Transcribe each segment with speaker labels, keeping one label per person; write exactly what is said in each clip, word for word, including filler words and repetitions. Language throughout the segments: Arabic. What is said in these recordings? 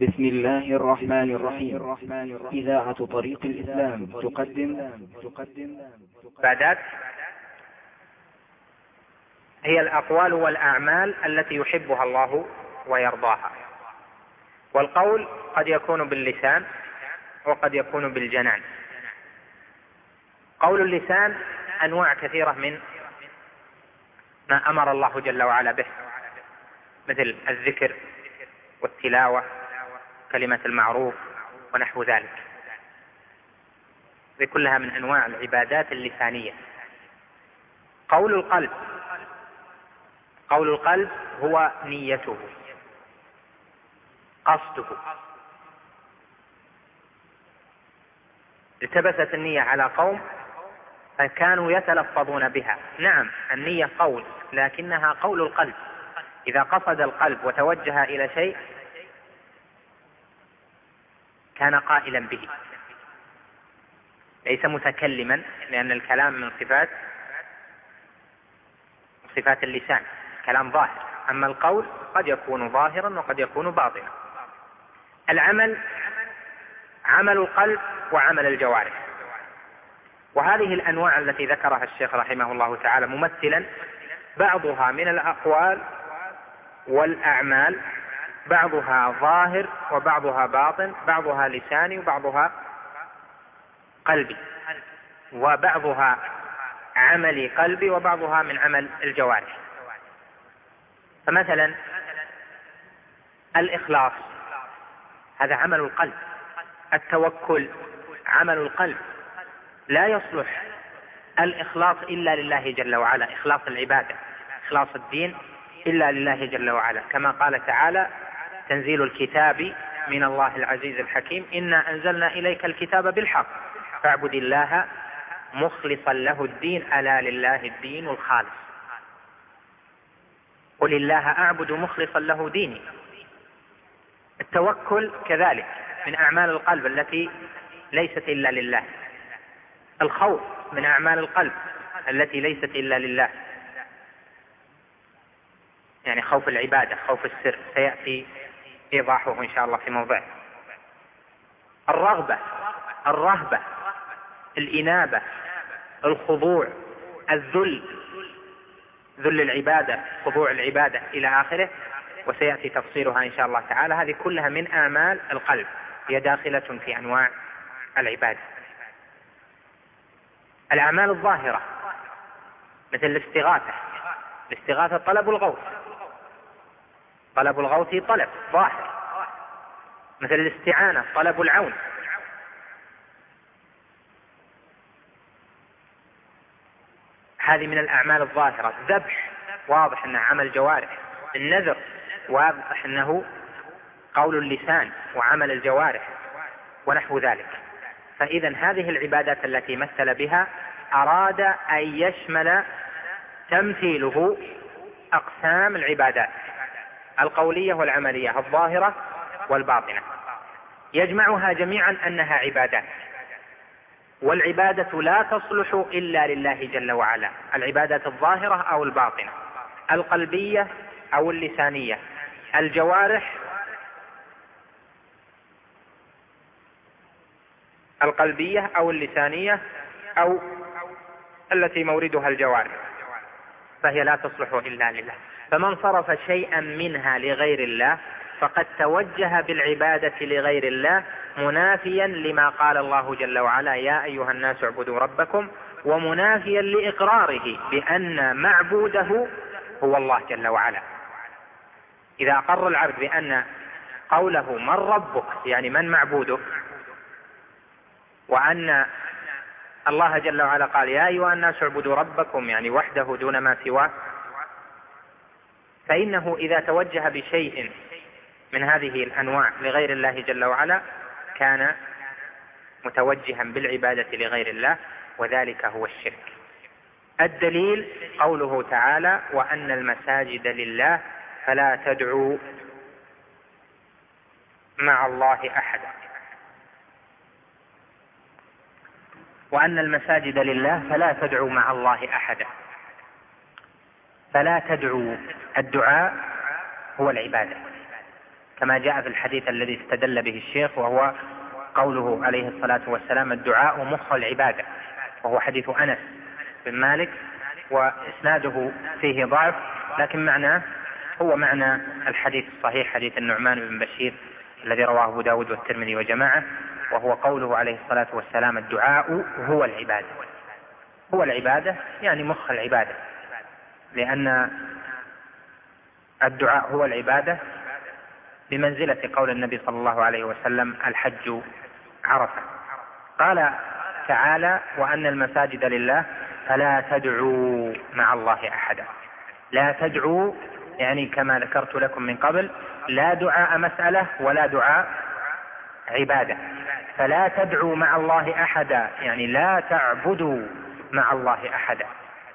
Speaker 1: بسم الله الرحمن الرحيم. إذاعة طريق الإسلام تقدم
Speaker 2: بعدات هي الأقوال والأعمال التي يحبها الله ويرضاها. والقول قد يكون باللسان وقد يكون بالجنان. قول اللسان أنواع كثيرة من ما أمر الله جل وعلا به، مثل الذكر والتلاوة، كلمة المعروف ونحو ذلك. هذه كلها من أنواع العبادات اللسانية. قول القلب قول القلب هو نيته، قصده. التبست النية على قوم فكانوا يتلفظون بها. نعم، النية قول، لكنها قول القلب. إذا قصد القلب وتوجه إلى شيء كان قائلا به، ليس متكلما، لأن الكلام من صفات صفات اللسان، كلام ظاهر. أما القول قد يكون ظاهرا وقد يكون باطنا. العمل عمل القلب وعمل الجوارح. وهذه الأنواع التي ذكرها الشيخ رحمه الله تعالى ممثلا بعضها من الأقوال والأعمال، بعضها ظاهر وبعضها باطن، بعضها لساني وبعضها قلبي، وبعضها عملي قلبي وبعضها من عمل الجوارح. فمثلا الإخلاص هذا عمل القلب، التوكل عمل القلب. لا يصلح الإخلاص إلا لله جل وعلا، إخلاص العبادة، إخلاص الدين إلا لله جل وعلا، كما قال تعالى: تنزيل الكتاب من الله العزيز الحكيم، إنا أنزلنا إليك الكتاب بالحق فاعبد الله مخلصا له الدين ألا لله الدين الخالص. قل الله أعبد مخلصا له ديني. التوكل كذلك من أعمال القلب التي ليست إلا لله. الخوف من أعمال القلب التي ليست إلا لله، يعني خوف العبادة، خوف السر، سيأتي إيضاحه إن شاء الله في موضعه. الرغبة، الرهبة، الإنابة، الخضوع، الذل، ذل العبادة، خضوع العبادة إلى آخره، وسيأتي تفصيلها إن شاء الله تعالى. هذه كلها من أعمال القلب، هي داخلة في أنواع العبادة. الأعمال الظاهرة مثل الاستغاثة. الاستغاثة طلب الغوث، طلب الغوث طلب ظاهر. مثل الاستعانة طلب العون. هذه من الأعمال الظاهرة. الذبح واضح أنه عمل جوارح. النذر واضح أنه قول اللسان وعمل الجوارح ونحو ذلك. فإذا هذه العبادات التي مثل بها أراد أن يشمل تمثيله أقسام العبادات القولية والعملية، الظاهرة والباطنة، يجمعها جميعا أنها عبادات. والعبادة لا تصلح إلا لله جل وعلا، العبادة الظاهرة أو الباطنة، القلبية أو اللسانية، الجوارح القلبية أو اللسانية أو التي موردها الجوارح، فهي لا تصلح إلا لله. فمن صرف شيئا منها لغير الله فقد توجه بالعبادة لغير الله، منافيا لما قال الله جل وعلا: يا أيها الناس اعبدوا ربكم، ومنافيا لإقراره بأن معبوده هو الله جل وعلا. إذا أقر العبد بأن قوله من ربك يعني من معبودك، وأن الله جل وعلا قال: يا أيها الناس اعبدوا ربكم يعني وحده دون ما سواه، فإنه إذا توجه بشيء من هذه الأنواع لغير الله جل وعلا كان متوجها بالعبادة لغير الله، وذلك هو الشرك. الدليل قوله تعالى: وأن المساجد لله فلا تدعوا مع الله أحدا. وأن المساجد لله فلا تدعوا مع الله أحدا. فلا تدعوا، الدعاء هو العبادة، كما جاء في الحديث الذي استدل به الشيخ، وهو قوله عليه الصلاة والسلام: الدعاء مخ العبادة، وهو حديث أنس بن مالك، وإسناده فيه ضعف، لكن معناه هو معنى الحديث الصحيح، حديث النعمان بن بشير الذي رواه أبو داود والترمذي وجماعة، وهو قوله عليه الصلاة والسلام: الدعاء هو العبادة. هو العبادة يعني مخ العبادة، لأن الدعاء هو العبادة بمنزلة قول النبي صلى الله عليه وسلم: الحج عرفة. قال تعالى: وأن المساجد لله فلا تدعوا مع الله أحدا. لا تدعوا يعني كما ذكرت لكم من قبل، لا دعاء مسألة ولا دعاء عبادة. فلا تدعوا مع الله أحدا يعني لا تعبدوا مع الله أحدا.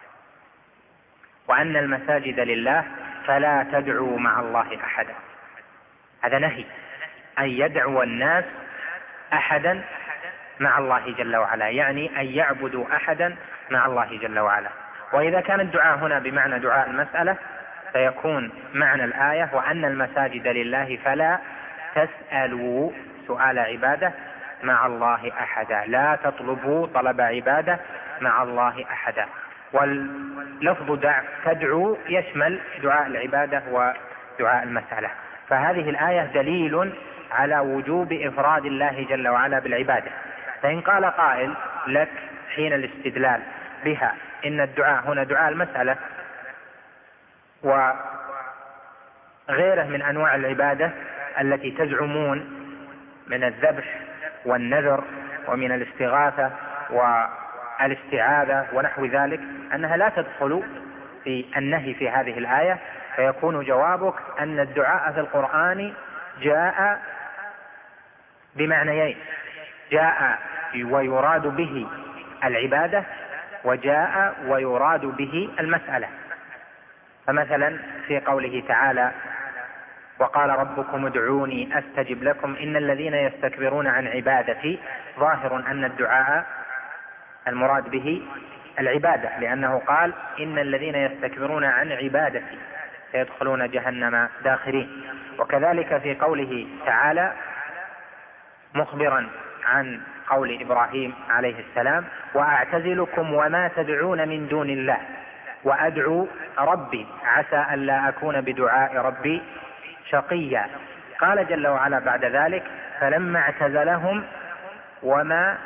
Speaker 2: وأن المساجد لله فلا تدعوا مع الله أحدا، هذا نهي أن يدعو الناس أحدا مع الله جل وعلا، يعني أن يعبدوا أحدا مع الله جل وعلا. وإذا كان الدعاء هنا بمعنى دعاء المسألة، فيكون معنى الآية: وأن المساجد لله فلا تسألوا سؤال عبادة مع الله أحدا، لا تطلبوا طلب عبادة مع الله أحدا. واللفظ دع تدعو يشمل دعاء العبادة ودعاء المسألة. فهذه الآية دليل على وجوب إفراد الله جل وعلا بالعبادة. فإن قال قائل لك حين الاستدلال بها إن الدعاء هنا دعاء المسألة وغيره من أنواع العبادة التي تزعمون من الذبح والنذر ومن الاستغاثة والاستعاذة ونحو ذلك أنها لا تدخل في النهي في هذه الآية، فيكون جوابك أن الدعاء في القرآن جاء بمعنيين: جاء ويراد به العبادة، وجاء ويراد به المسألة. فمثلا في قوله تعالى: وقال ربكم ادعوني أستجب لكم إن الذين يستكبرون عن عبادتي، ظاهر أن الدعاء المراد به العبادة، لأنه قال: إن الذين يستكبرون عن عبادتي سيدخلون جهنم داخرين. وكذلك في قوله تعالى مخبرا عن قول إبراهيم عليه السلام: وأعتزلكم وما تدعون من دون الله وأدعو ربي عسى ألا أكون بدعاء ربي شقيا. قال جل وعلا بعد ذلك: فلما اعتزلهم وما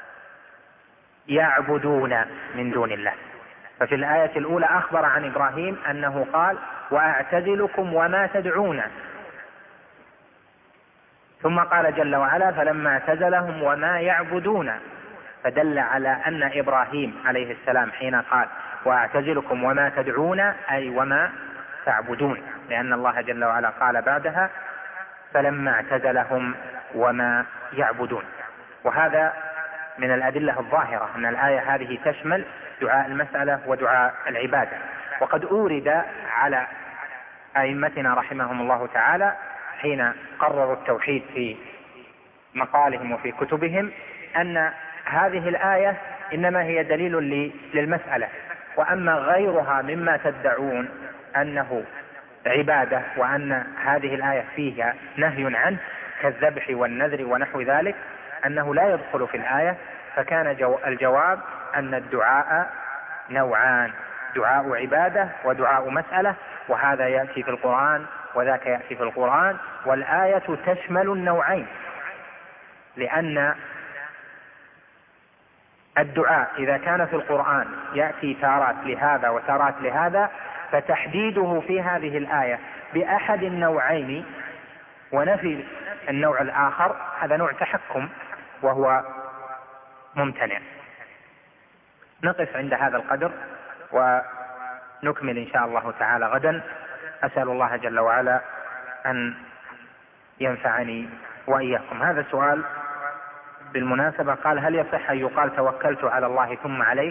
Speaker 2: يعبدون من دون الله. ففي الآية الأولى أخبر عن إبراهيم أنه قال: وأعتزلكم وما تدعون، ثم قال جل وعلا: فلما اعتزلهم وما يعبدون، فدل على أن إبراهيم عليه السلام حين قال وأعتزلكم وما تدعون أي وما تعبدون، لأن الله جل وعلا قال بعدها: فلما اعتزلهم وما يعبدون. وهذا من الأدلة الظاهرة أن الآية هذه تشمل دعاء المسألة ودعاء العبادة. وقد أورد على أئمتنا رحمهم الله تعالى حين قرروا التوحيد في مقالهم وفي كتبهم أن هذه الآية إنما هي دليل للمسألة، وأما غيرها مما تدعون أنه عبادة وأن هذه الآية فيها نهي عنه كالذبح والنذر ونحو ذلك أنه لا يدخل في الآية. فكان جو الجواب أن الدعاء نوعان: دعاء عبادة ودعاء مسألة، وهذا يأتي في القرآن وذاك يأتي في القرآن، والآية تشمل النوعين، لأن الدعاء إذا كان في القرآن يأتي تارات لهذا وتارات لهذا، فتحديده في هذه الآية بأحد النوعين ونفي النوع الآخر هذا نوع تحكم وهو ممتنع. نقف عند هذا القدر ونكمل إن شاء الله تعالى غدا. أسأل الله جل وعلا أن ينفعني وإياكم. هذا السؤال بالمناسبة قال: هل يصح أن يقال توكلت على الله ثم عليك؟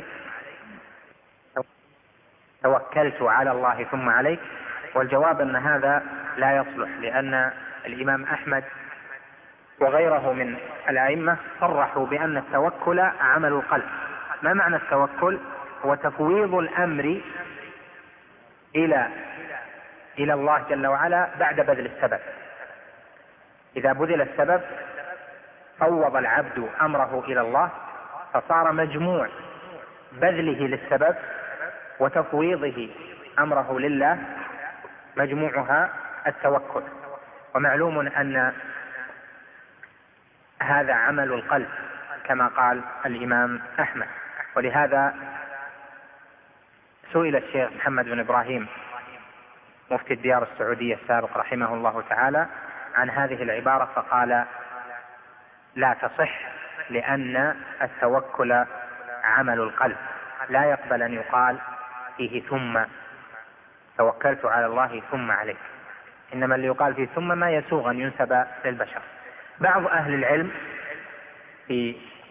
Speaker 2: توكلت على الله ثم عليك. والجواب أن هذا لا يصلح، لأن الإمام أحمد وغيره من الأئمة صرحوا بأن التوكل عمل القلب. ما معنى التوكل؟ هو تفويض الأمر إلى إلى الله جل وعلا بعد بذل السبب. إذا بذل السبب فوض العبد أمره إلى الله، فصار مجموع بذله للسبب وتفويضه أمره لله مجموعها التوكل. ومعلوم أن هذا عمل القلب كما قال الإمام أحمد. ولهذا سئل الشيخ محمد بن إبراهيم مفتي الديار السعودية السابق رحمه الله تعالى عن هذه العبارة فقال لا تصح، لأن التوكل عمل القلب لا يقبل أن يقال فيه ثم توكلت على الله ثم عليه، إنما اللي يقال فيه ثم ما يسوغ أن ينسب للبشر. بعض أهل العلم في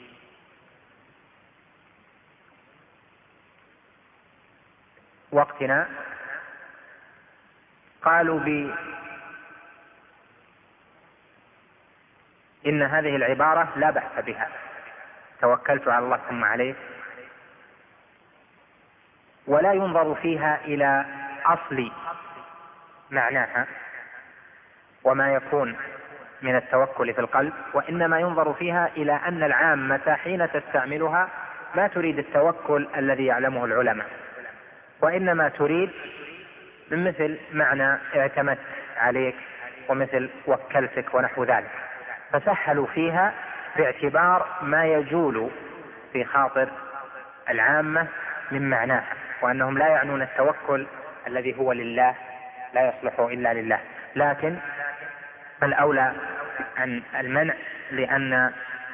Speaker 2: وقتنا قالوا ب إن هذه العبارة لا بأس بها، توكلت على الله ثم عليه، ولا ينظر فيها إلى أصل معناها وما يكون من التوكل في القلب، وإنما ينظر فيها إلى أن العامة حين تستعملها ما تريد التوكل الذي يعلمه العلماء، وإنما تريد من مثل معنى اعتمدت عليك ومثل وكلتك ونحو ذلك، فسهلوا فيها باعتبار ما يجول في خاطر العامة من معناها، وأنهم لا يعنون التوكل الذي هو لله لا يصلح إلا لله. لكن الأولى عن المنع، لأن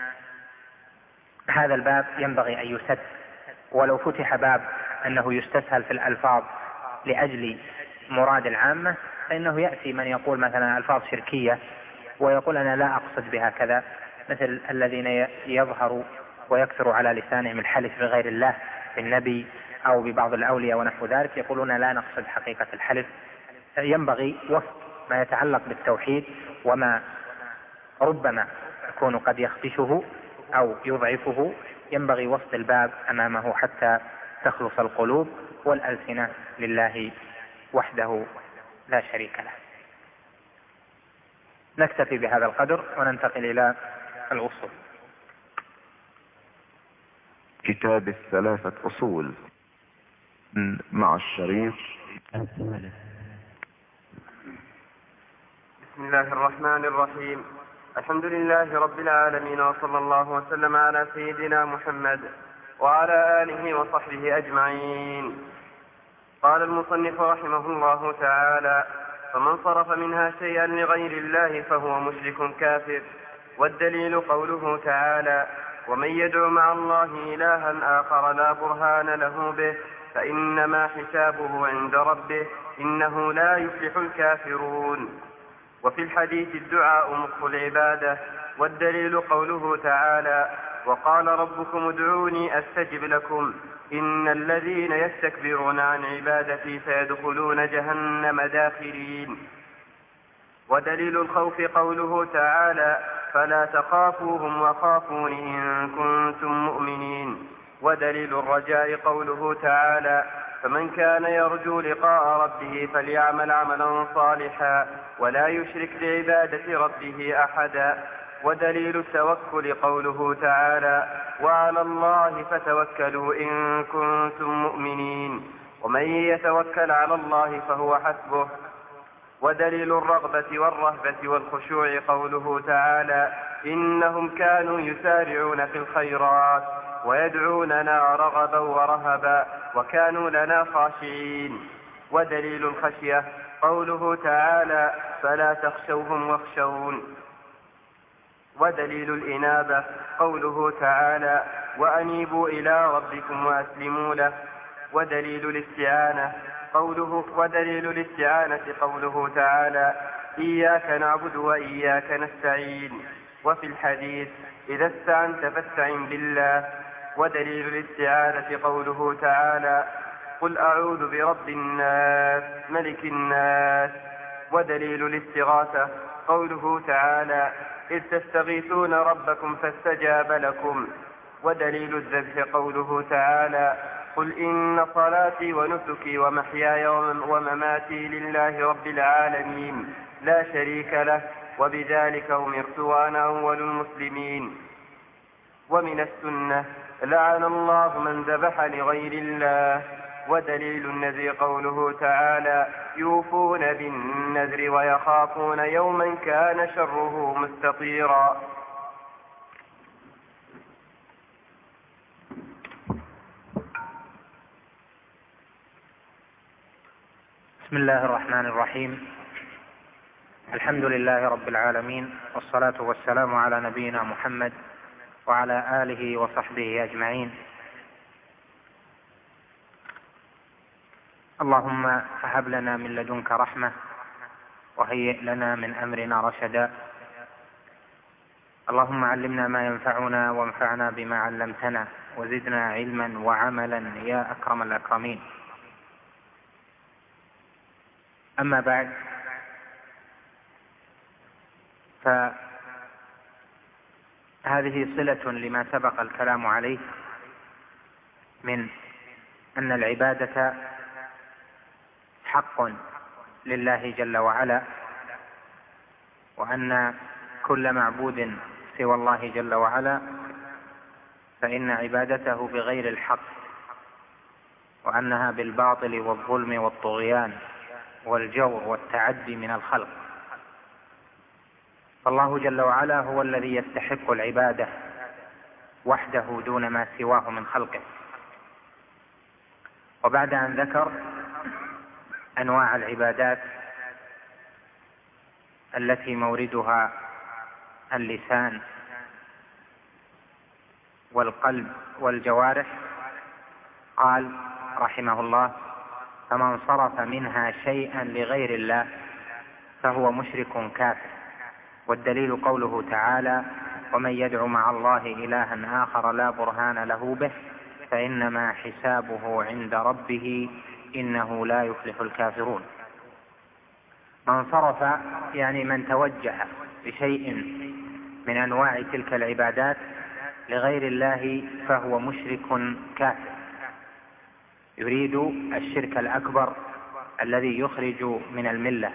Speaker 2: هذا الباب ينبغي أن يسد، ولو فتح باب أنه يستسهل في الألفاظ لأجل مراد العامة فإنه يأتي من يقول مثلا ألفاظ شركية ويقول أنا لا أقصد بها كذا، مثل الذين يظهر ويكثر على لسانهم الحلف بغير الله بالنبي أو ببعض الأولياء ونحو ذلك، يقولون لا نقصد حقيقة الحلف. ينبغي وسط ما يتعلق بالتوحيد وما ربما يكون قد يخدشه أو يضعفه، ينبغي وسط الباب أمامه حتى تخلص القلوب والألسنة لله وحده لا شريك له. نكتفي بهذا القدر وننتقل إلى الأصول.
Speaker 3: كتاب الثلاثة أصول مع الشريط.
Speaker 4: بسم الله الرحمن الرحيم. الحمد لله رب العالمين، وصلى الله وسلم على سيدنا محمد وعلى آله وصحبه أجمعين. قال المصنف رحمه الله تعالى: فمن صرف منها شيئا لغير الله فهو مشرك كافر. والدليل قوله تعالى: ومن يدع مع الله إلها آخر لا برهان له به فإنما حسابه عند ربه إنه لا يفلح الكافرون. وفي الحديث الدعاء مخ العبادة. والدليل قوله تعالى: وقال ربكم ادعوني أستجب لكم إن الذين يستكبرون عن عبادتي سيدخلون جهنم داخرين. ودليل الخوف قوله تعالى: فلا تخافوهم وخافون إن كنتم مؤمنين. ودليل الرجاء قوله تعالى: فمن كان يرجو لقاء ربه فليعمل عملا صالحا ولا يشرك بعبادة ربه أحدا. ودليل التوكل قوله تعالى: وعلى الله فتوكلوا إن كنتم مؤمنين ومن يتوكل على الله فهو حسبه. ودليل الرغبة والرهبة والخشوع قوله تعالى: إنهم كانوا يسارعون في الخيرات ويدعوننا رغبا ورهبا وكانوا لنا خاشعين. ودليل الخشية قوله تعالى: فلا تخشوهم واخشون. ودليل الإنابة قوله تعالى: وأنيبوا إلى ربكم وأسلموا له. ودليل الاستعانة قوله ودليل الاستعانة قوله تعالى: إياك نعبد وإياك نستعين. وفي الحديث: إذا استعنت فاستعن بالله. ودليل الاستعانة قوله تعالى: قل أعوذ برب الناس ملك الناس. ودليل الاستغاثة قوله تعالى: إذ تستغيثون ربكم فاستجاب لكم. ودليل الذبح قوله تعالى: قل إن صلاتي ونسكي ومحياي ومماتي لله رب العالمين لا شريك له وبذلك أمرت وأنا أول المسلمين. ومن السنة لعن الله من ذبح لغير الله. ودليل النذر قوله تعالى يوفون بالنذر ويخافون يوما كان شره مستطيرا.
Speaker 2: بسم الله الرحمن الرحيم. الحمد لله رب العالمين، والصلاة والسلام على نبينا محمد وعلى آله وصحبه أجمعين. اللهم فهب لنا من لدنك رحمة وهيئ لنا من أمرنا رشدا. اللهم علمنا ما ينفعنا وانفعنا بما علمتنا وزدنا علما وعملا يا أكرم الأكرمين. أما بعد، فهذه صلة لما سبق الكلام عليه من أن العبادة حق لله جل وعلا، وأن كل معبود سوى الله جل وعلا فإن عبادته بغير الحق، وأنها بالباطل والظلم والطغيان والجور والتعدي من الخلق. فالله جل وعلا هو الذي يستحق العبادة وحده دون ما سواه من خلقه. وبعد أن ذكر أنواع العبادات التي موردها اللسان والقلب والجوارح، قال رحمه الله: فمن صرف منها شيئا لغير الله فهو مشرك كافر. والدليل قوله تعالى: ومن يدع مع الله إلها آخر لا برهان له به فإنما حسابه عند ربه إنه لا يفلح الكافرون. من صرف يعني من توجه بشيء من أنواع تلك العبادات لغير الله فهو مشرك كافر، يريد الشرك الأكبر الذي يخرج من الملة.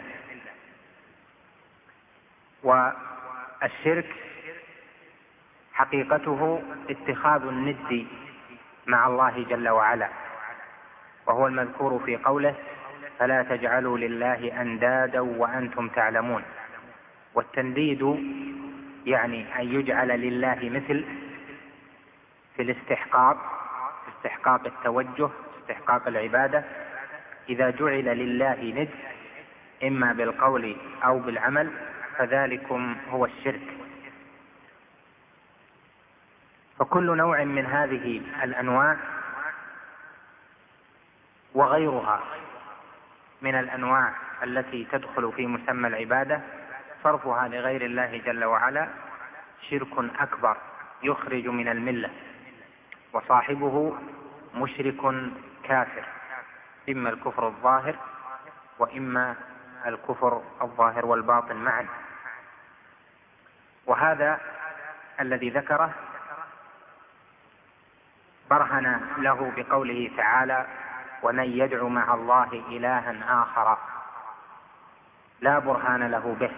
Speaker 2: والشرك حقيقته اتخاذ الند مع الله جل وعلا، وهو المذكور في قوله: فلا تجعلوا لله أندادا وأنتم تعلمون. والتنديد يعني أن يجعل لله مثل في الاستحقاق، في استحقاق التوجه، استحقاق العبادة. إذا جعل لله ند إما بالقول أو بالعمل فذلكم هو الشرك. فكل نوع من هذه الأنواع وغيرها من الأنواع التي تدخل في مسمى العبادة صرفها لغير الله جل وعلا شرك أكبر يخرج من الملة، وصاحبه مشرك كافر، إما الكفر الظاهر وإما الكفر الظاهر والباطن معا. وهذا الذي ذكره برهن له بقوله تعالى: ومن يدع مع الله إلها آخر لا برهان له به.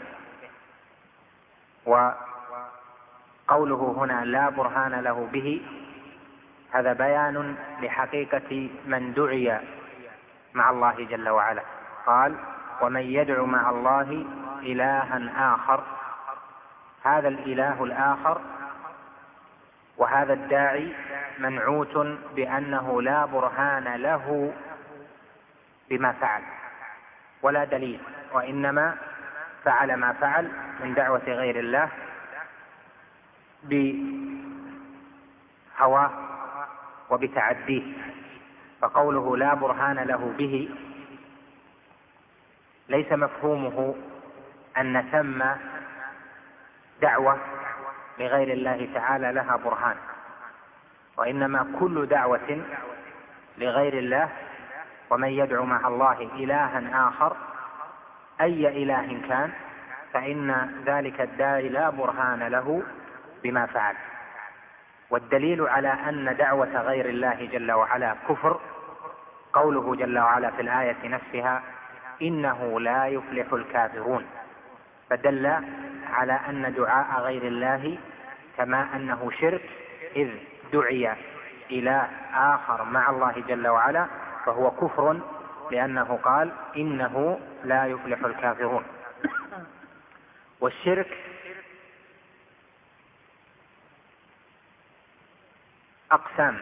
Speaker 2: وقوله هنا لا برهان له به هذا بيان لحقيقة من دعي مع الله جل وعلا. قال: ومن يدع مع الله إلها آخر. هذا الإله الآخر وهذا الداعي منعوت بأنه لا برهان له بما فعل ولا دليل، وإنما فعل ما فعل من دعوة غير الله بهواه وبتعديه. فقوله لا برهان له به ليس مفهومه أن ثم دعوة لغير الله تعالى لها برهان، وإنما كل دعوة لغير الله ومن يدعو مع الله إلها آخر أي إله كان فإن ذلك الداعي لا برهان له بما فعل. والدليل على أن دعوة غير الله جل وعلا كفر قوله جل وعلا في الآية نفسها: إنه لا يفلح الكافرون. فدل على أن دعاء غير الله كما أنه شرك، إذ دعي إلى آخر مع الله جل وعلا فهو كفر، لأنه قال إنه لا يفلح الكافرون. والشرك أقسام،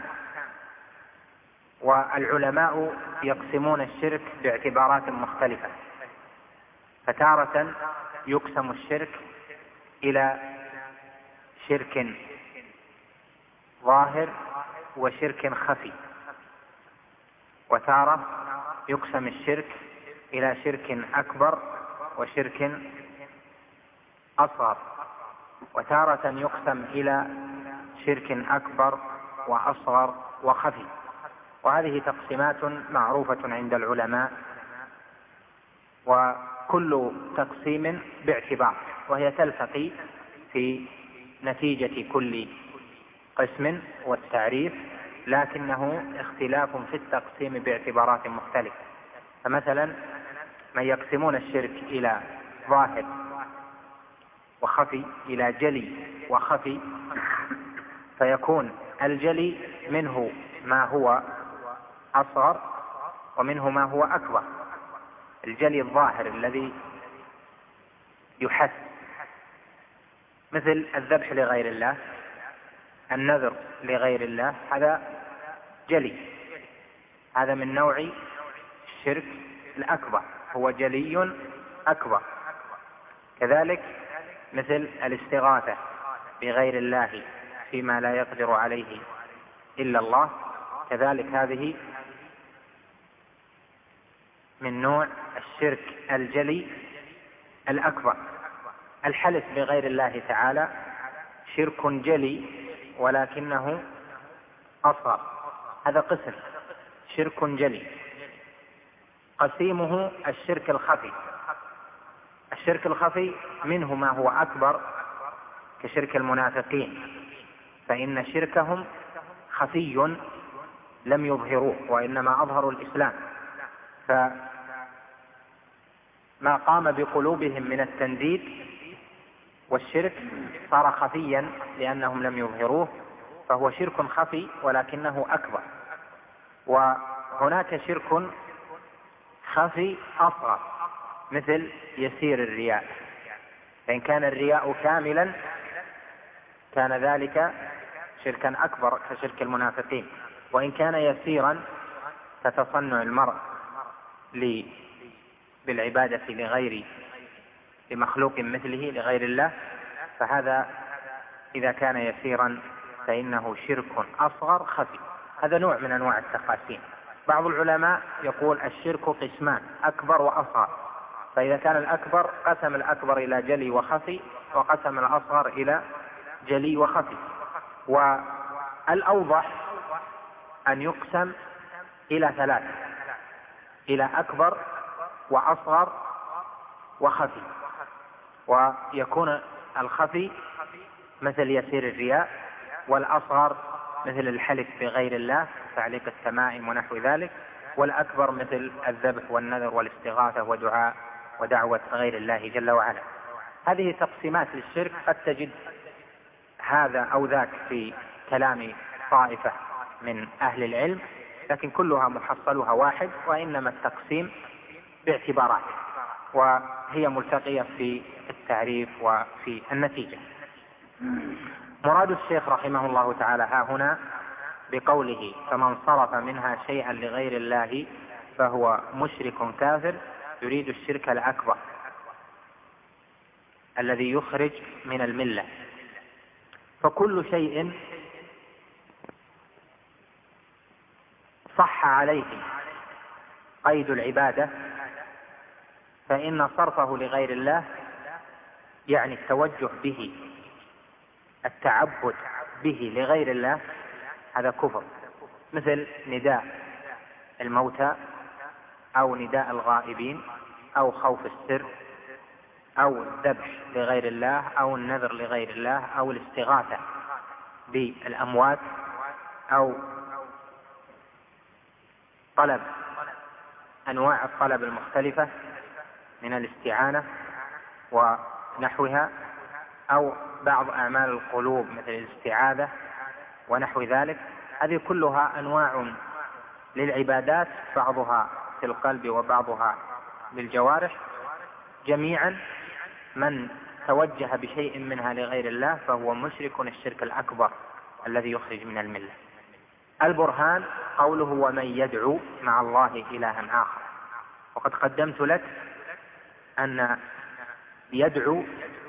Speaker 2: والعلماء يقسمون الشرك باعتبارات مختلفة، فتارة يقسم الشرك إلى شرك ظاهر وشرك خفي، وتارة يقسم الشرك إلى شرك أكبر وشرك أصغر، وتارة يقسم إلى شرك أكبر وأصغر وخفي. وهذه تقسيمات معروفة عند العلماء، وكل تقسيم باعتبار، وهي تلتقي في نتيجة كل قسم والتعريف، لكنه اختلاف في التقسيم باعتبارات مختلفة. فمثلا من يقسمون الشرك إلى ظاهر وخفي، إلى جلي وخفي، فيكون الجلي منه ما هو أصغر ومنه ما هو أكبر. الجلي الظاهر الذي يحس، مثل الذبح لغير الله، النذر لغير الله، هذا جلي، هذا من نوع الشرك الأكبر، هو جلي أكبر. كذلك مثل الاستغاثة بغير الله فيما لا يقدر عليه إلا الله، كذلك هذه من نوع الشرك الجلي الأكبر. الحلف بغير الله تعالى شرك جلي ولكنه أصغر، هذا قسم شرك جلي. قسيمه الشرك الخفي. الشرك الخفي منه ما هو أكبر كشرك المنافقين، فإن شركهم خفي لم يظهروه وإنما أظهروا الإسلام، فما قام بقلوبهم من التنديد والشرك صار خفيا لأنهم لم يظهروه، فهو شرك خفي ولكنه أكبر. وهناك شرك خفي أصغر مثل يسير الرياء، فإن كان الرياء كاملا كان ذلك شركا أكبر كشرك المنافقين، وإن كان يسيرا كتصنع المرء بالعبادة لغير لمخلوق مثله لغير الله، فهذا إذا كان يسيرا فإنه شرك أصغر خفي. هذا نوع من أنواع التقاسيم. بعض العلماء يقول الشرك قسمان، أكبر وأصغر، فإذا كان الأكبر قسم الأكبر إلى جلي وخفي، وقسم الأصغر إلى جلي وخفي. والأوضح أن يقسم إلى ثلاث، إلى أكبر وأصغر وخفي، ويكون الخفي مثل يسير الرياء، والأصغر مثل الحلف بغير الله تعليق التمائم ونحو ذلك، والأكبر مثل الذبح والنذر والاستغاثة ودعاء ودعوة غير الله جل وعلا. هذه تقسيمات للشرك قد تجد هذا أو ذاك في كلام طائفة من أهل العلم، لكن كلها محصلها واحد، وإنما التقسيم باعتبارات، وهي ملتقية في التعريف وفي النتيجة. مراد الشيخ رحمه الله تعالى ها هنا بقوله فمن صرف منها شيئا لغير الله فهو مشرك كافر، يريد الشرك الأكبر الذي يخرج من الملة. فكل شيء صح عليه قيد العبادة فإن صرفه لغير الله يعني التوجه به، التعبد به لغير الله، هذا كفر، مثل نداء الموتى أو نداء الغائبين أو خوف السر أو الذبح لغير الله أو النذر لغير الله أو الاستغاثة بالأموات أو طلب أنواع الطلب المختلفة من الاستعانة ونحوها، أو بعض أعمال القلوب مثل الاستعاذة ونحو ذلك، هذه كلها أنواع للعبادات، بعضها في القلب وبعضها بالجوارح. جميعا من توجه بشيء منها لغير الله فهو مشرك الشرك الأكبر الذي يخرج من الملة. البرهان قوله ومن يدعو مع الله إلها آخر، وقد قدمت لك أن يدعو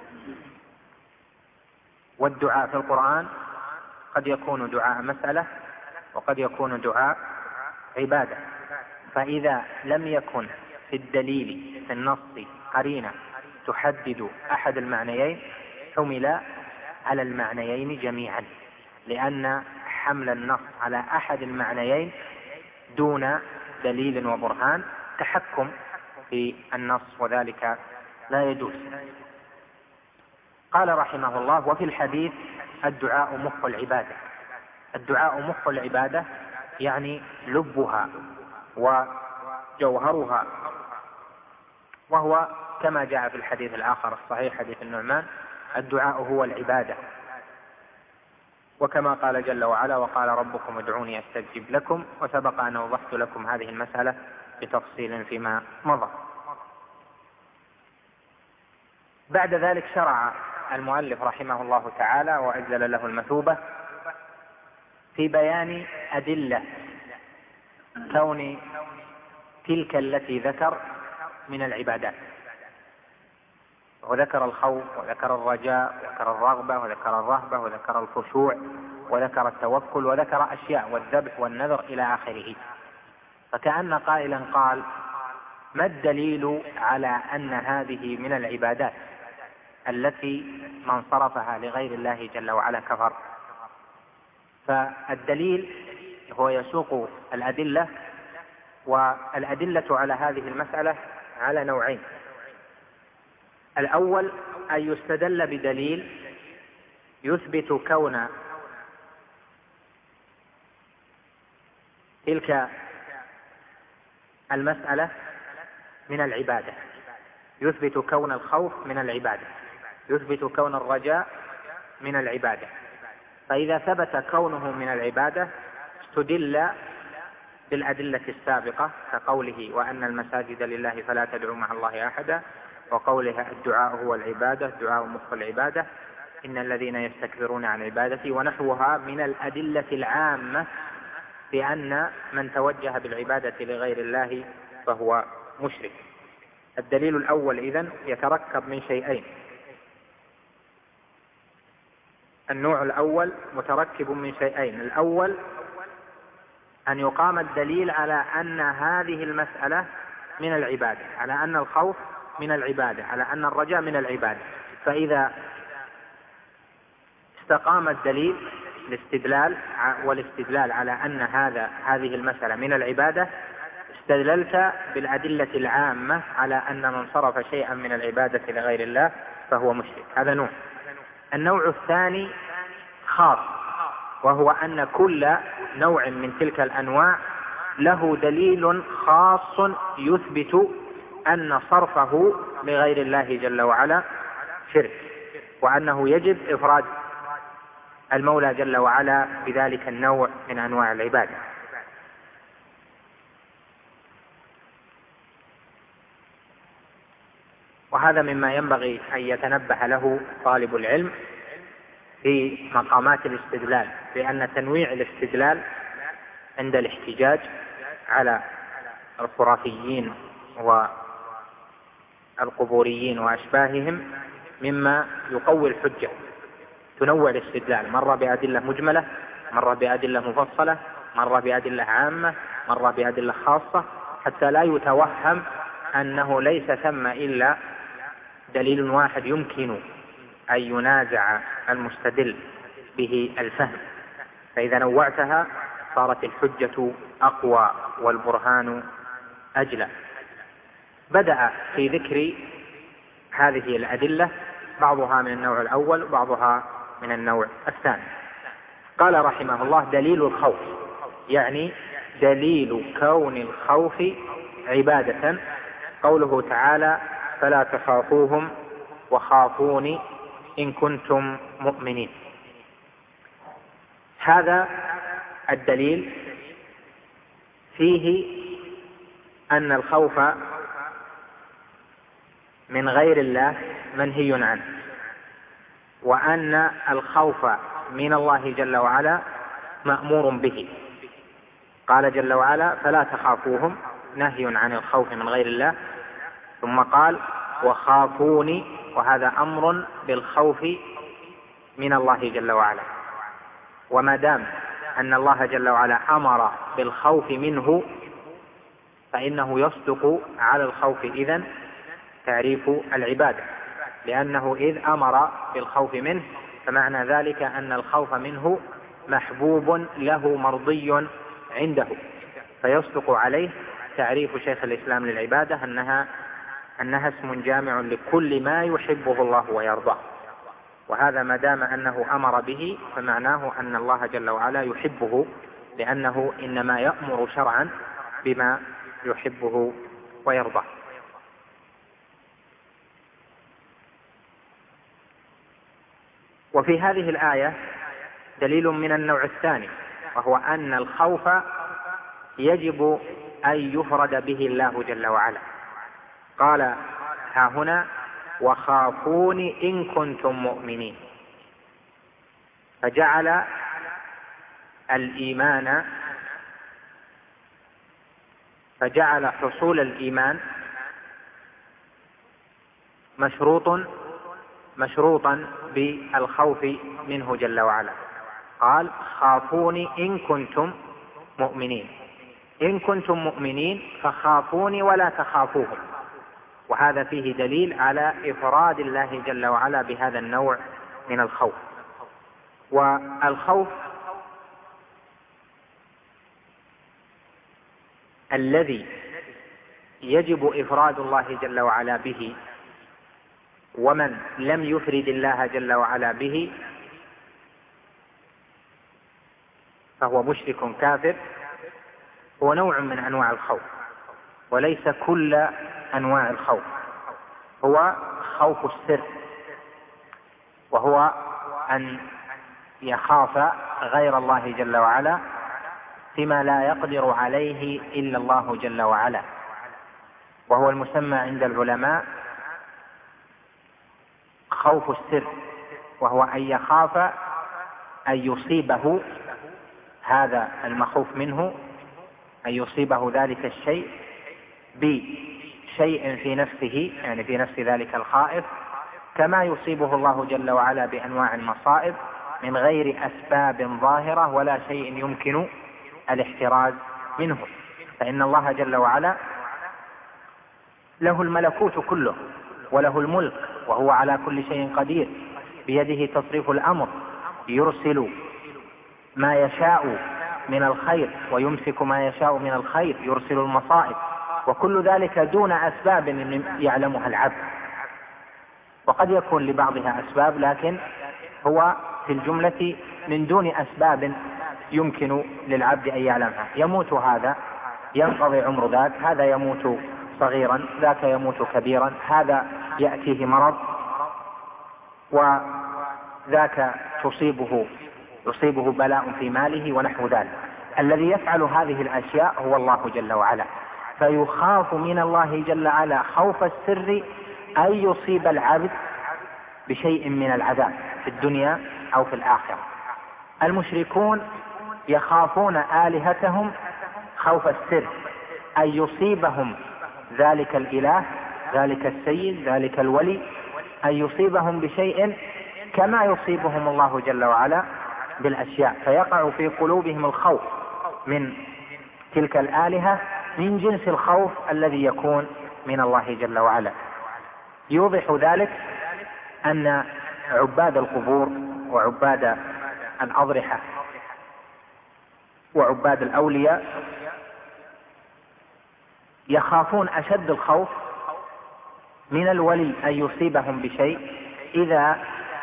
Speaker 2: والدعاء في القرآن قد يكون دعاء مسألة وقد يكون دعاء عبادة، فإذا لم يكن في الدليل في النص قرينة تحدد أحد المعنيين حمل على المعنيين جميعا، لأن حمل النص على أحد المعنيين دون دليل وبرهان تحكم في النص، وذلك لا يجوز. قال رحمه الله وفي الحديث الدعاء مخ العبادة. الدعاء مخ العبادة يعني لبها وجوهرها، وهو كما جاء في الحديث الآخر الصحيح حديث النعمان الدعاء هو العبادة، وكما قال جل وعلا وقال ربكم ادعوني أستجب لكم، وسبق أن وضحت لكم هذه المسألة بتفصيل فيما مضى. بعد ذلك شرع المؤلف رحمه الله تعالى وأجزل له المثوبة في بيان أدلة كون تلك التي ذكر من العبادات، وذكر الخوف وذكر الرجاء وذكر الرغبة وذكر الرهبة وذكر الخشوع وذكر التوكل وذكر أشياء والذبح والنذر إلى آخره. فكأن قائلا قال ما الدليل على أن هذه من العبادات التي من صرفها لغير الله جل وعلا كفر؟ فالدليل هو يسوق الأدلة، والأدلة على هذه المسألة على نوعين. الأول أن يستدل بدليل يثبت كون تلك المسألة من العبادة، يثبت كون الخوف من العبادة، يثبت كون الرجاء من العبادة. فإذا ثبت كونه من العبادة استدل بالأدلة السابقة كقوله وأن المساجد لله فلا تدعوا مع الله أحدا، وقوله الدعاء هو العبادة، الدعاء مخ العبادة، إن الذين يستكبرون عن عبادتي، ونحوها من الأدلة العامة بأن من توجه بالعبادة لغير الله فهو مشرك. الدليل الأول إذن يتركب من شيئين. النوع الأول متركب من شيئين. الأول أن يقام الدليل على أن هذه المسألة من العبادة، على أن الخوف من العبادة، على أن الرجاء من العبادة. فإذا استقام الدليل الاستدلال والاستدلال على أن هذا هذه المسألة من العبادة، استدللت بالأدلة العامة على أن من صرف شيئا من العبادة لغير الله فهو مشرك. هذا نوع. النوع الثاني خاص، وهو أن كل نوع من تلك الأنواع له دليل خاص يثبت أن صرفه لغير الله جل وعلا شرك، وأنه يجب إفراد المولى جل وعلا بذلك النوع من أنواع العبادة. وهذا مما ينبغي أن يتنبه له طالب العلم في مقامات الاستدلال، لأن تنويع الاستدلال عند الاحتجاج على الخرافيين والقبوريين وأشباههم مما يقوي الحجة. تنوع الاستدلال، مرة بأدلة مجملة، مرة بأدلة مفصلة، مرة بأدلة عامة، مرة بأدلة خاصة، حتى لا يتوهم أنه ليس ثم إلا دليل واحد يمكن أن ينازع المستدل به الفهم. فإذا نوعتها صارت الحجة أقوى والبرهان أجلى. بدأ في ذكر هذه الأدلة، بعضها من النوع الأول وبعضها من النوع الثاني. قال رحمه الله دليل الخوف، يعني دليل كون الخوف عبادة، قوله تعالى فلا تخافوهم وخافوني إن كنتم مؤمنين. هذا الدليل فيه أن الخوف من غير الله منهي عنه، وأن الخوف من الله جل وعلا مأمور به. قال جل وعلا: فلا تخافوهم، نهي عن الخوف من غير الله. ثم قال: وخافوني، وهذا أمر بالخوف من الله جل وعلا. وما دام أن الله جل وعلا أمر بالخوف منه فإنه يصدق على الخوف إذن تعريف العبادة، لأنه إذ أمر بالخوف منه فمعنى ذلك أن الخوف منه محبوب له مرضي عنده، فيصدق عليه تعريف شيخ الإسلام للعبادة أنها أنها اسم جامع لكل ما يحبه الله ويرضاه. وهذا ما دام أنه أمر به فمعناه أن الله جل وعلا يحبه، لأنه إنما يأمر شرعا بما يحبه ويرضاه. وفي هذه الآية دليل من النوع الثاني، وهو أن الخوف يجب أن يفرد به الله جل وعلا. قال ها هنا: وخافوني إن كنتم مؤمنين، فجعل الإيمان فجعل حصول الإيمان مشروط مشروطا بالخوف منه جل وعلا. قال: خافوني إن كنتم مؤمنين، إن كنتم مؤمنين فخافوني ولا تخافوهم. وهذا فيه دليل على إفراد الله جل وعلا بهذا النوع من الخوف. والخوف الذي يجب إفراد الله جل وعلا به، ومن لم يفرد الله جل وعلا به فهو مشرك كافر، هو نوع من أنواع الخوف، وليس كل أنواع الخوف. هو خوف السر، وهو أن يخاف غير الله جل وعلا فيما لا يقدر عليه إلا الله جل وعلا، وهو المسمى عند العلماء خوف السر، وهو أن يخاف أن يصيبه هذا المخوف منه، أن يصيبه ذلك الشيء بشيء في نفسه، يعني في نفس ذلك الخائف، كما يصيبه الله جل وعلا بأنواع المصائب من غير أسباب ظاهرة ولا شيء يمكن الاحتراز منه. فإن الله جل وعلا له الملكوت كله وله الملك، وهو على كل شيء قدير، بيده تصريف الأمر، يرسل ما يشاء من الخير ويمسك ما يشاء من الخير، يرسل المصائب، وكل ذلك دون أسباب يعلمها العبد. وقد يكون لبعضها أسباب، لكن هو في الجملة من دون أسباب يمكن للعبد أن يعلمها. يموت هذا، ينقضي عمر ذاك، هذا يموت صغيرا، ذاك يموت كبيرا، هذا يأتيه مرض، وذاك تصيبه يصيبه بلاء في ماله ونحو ذلك. الذي يفعل هذه الأشياء هو الله جل وعلا، فيخاف من الله جل وعلا خوف السر أن يصيب العبد بشيء من العذاب في الدنيا أو في الآخرة. المشركون يخافون آلهتهم خوف السر أن يصيبهم ذلك الإله، ذلك السيد، ذلك الولي، أن يصيبهم بشيء كما يصيبهم الله جل وعلا بالأشياء، فيقع في قلوبهم الخوف من تلك الآلهة من جنس الخوف الذي يكون من الله جل وعلا. يوضح ذلك أن عباد القبور وعباد الأضرحة وعباد الأولياء يخافون أشد الخوف من الولي أن يصيبهم بشيء إذا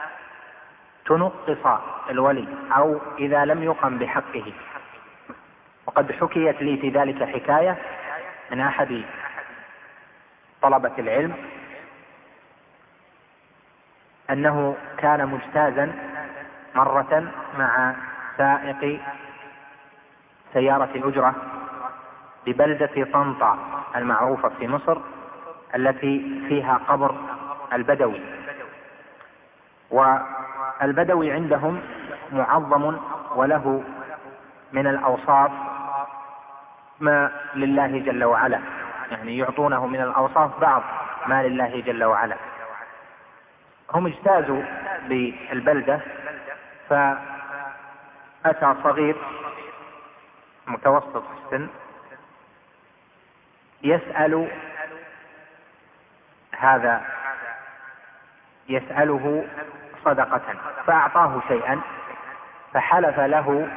Speaker 2: تنقص الولي أو إذا لم يقم بحقه. وقد حكيت لي في ذلك حكاية من أحد طلبة العلم أنه كان مجتازا مرة مع سائق سيارة الأجرة ببلدة طنطا المعروفة في مصر التي فيها قبر البدوي، والبدوي عندهم معظم وله من الأوصاف ما لله جل وعلا، يعني يعطونه من الأوصاف بعض ما لله جل وعلا. هم اجتازوا بالبلدة، فأتى صغير متوسط السن يسأل هذا يسأله صدقة، فأعطاه شيئا، فحلف له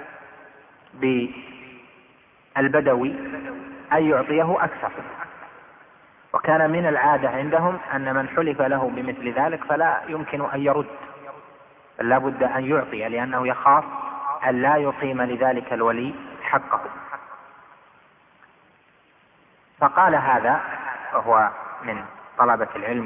Speaker 2: بالبدوي أن يعطيه أكثر. وكان من العادة عندهم أن من حلف له بمثل ذلك فلا يمكن أن يرد، بل لا بد أن يعطي، لأنه يخاف أن لا يقيم لذلك الولي حقه. فقال هذا، وهو من طلبة العلم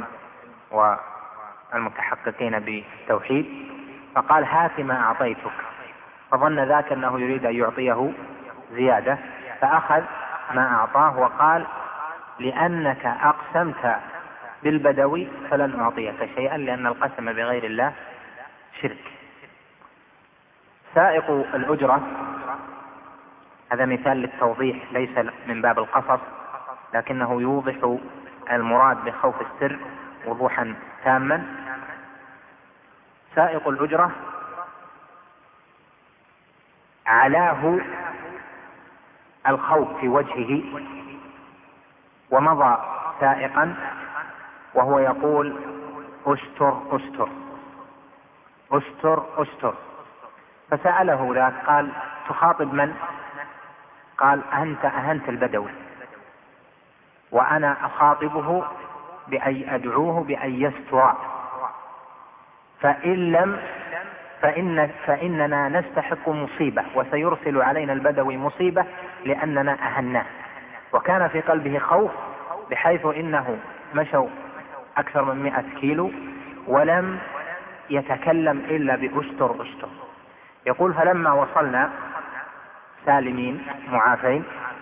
Speaker 2: والمتحققين بالتوحيد، فقال هات ما أعطيتك، فظن ذاك أنه يريد أن يعطيه زيادة، فأخذ ما أعطاه وقال لأنك أقسمت بالبدوي فلن أعطيك شيئا، لأن القسم بغير الله شرك. سائق الأجرة، هذا مثال للتوضيح ليس من باب القصص، لكنه يوضح المراد بخوف السر وضوحا تاما. سائق الأجرة علاه الخوف في وجهه، ومضى سائقا وهو يقول استر استر استر استر. فسأله ذاك قال تخاطب من؟ قال أنت أهنت البدوي، وأنا أخاطبه بأن أدعوه بأن يستر، فإن لم فإن فإننا نستحق مصيبة، وسيرسل علينا البدوي مصيبة لأننا أهناه. وكان في قلبه خوف، بحيث إنه مشوا أكثر من مئة كيلو ولم يتكلم إلا بأستر أستر. يقول فلما وصلنا سالمين معافين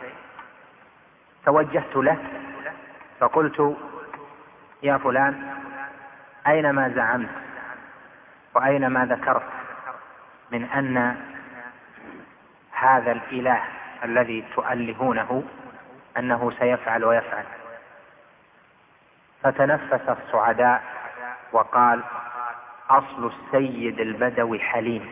Speaker 2: توجهت له فقلت يا فلان أين ما زعمت وأين ما ذكرت من أن هذا الإله الذي تؤلهونه أنه سيفعل ويفعل؟ فتنفس الصعداء وقال أصل السيد البدوي حليم.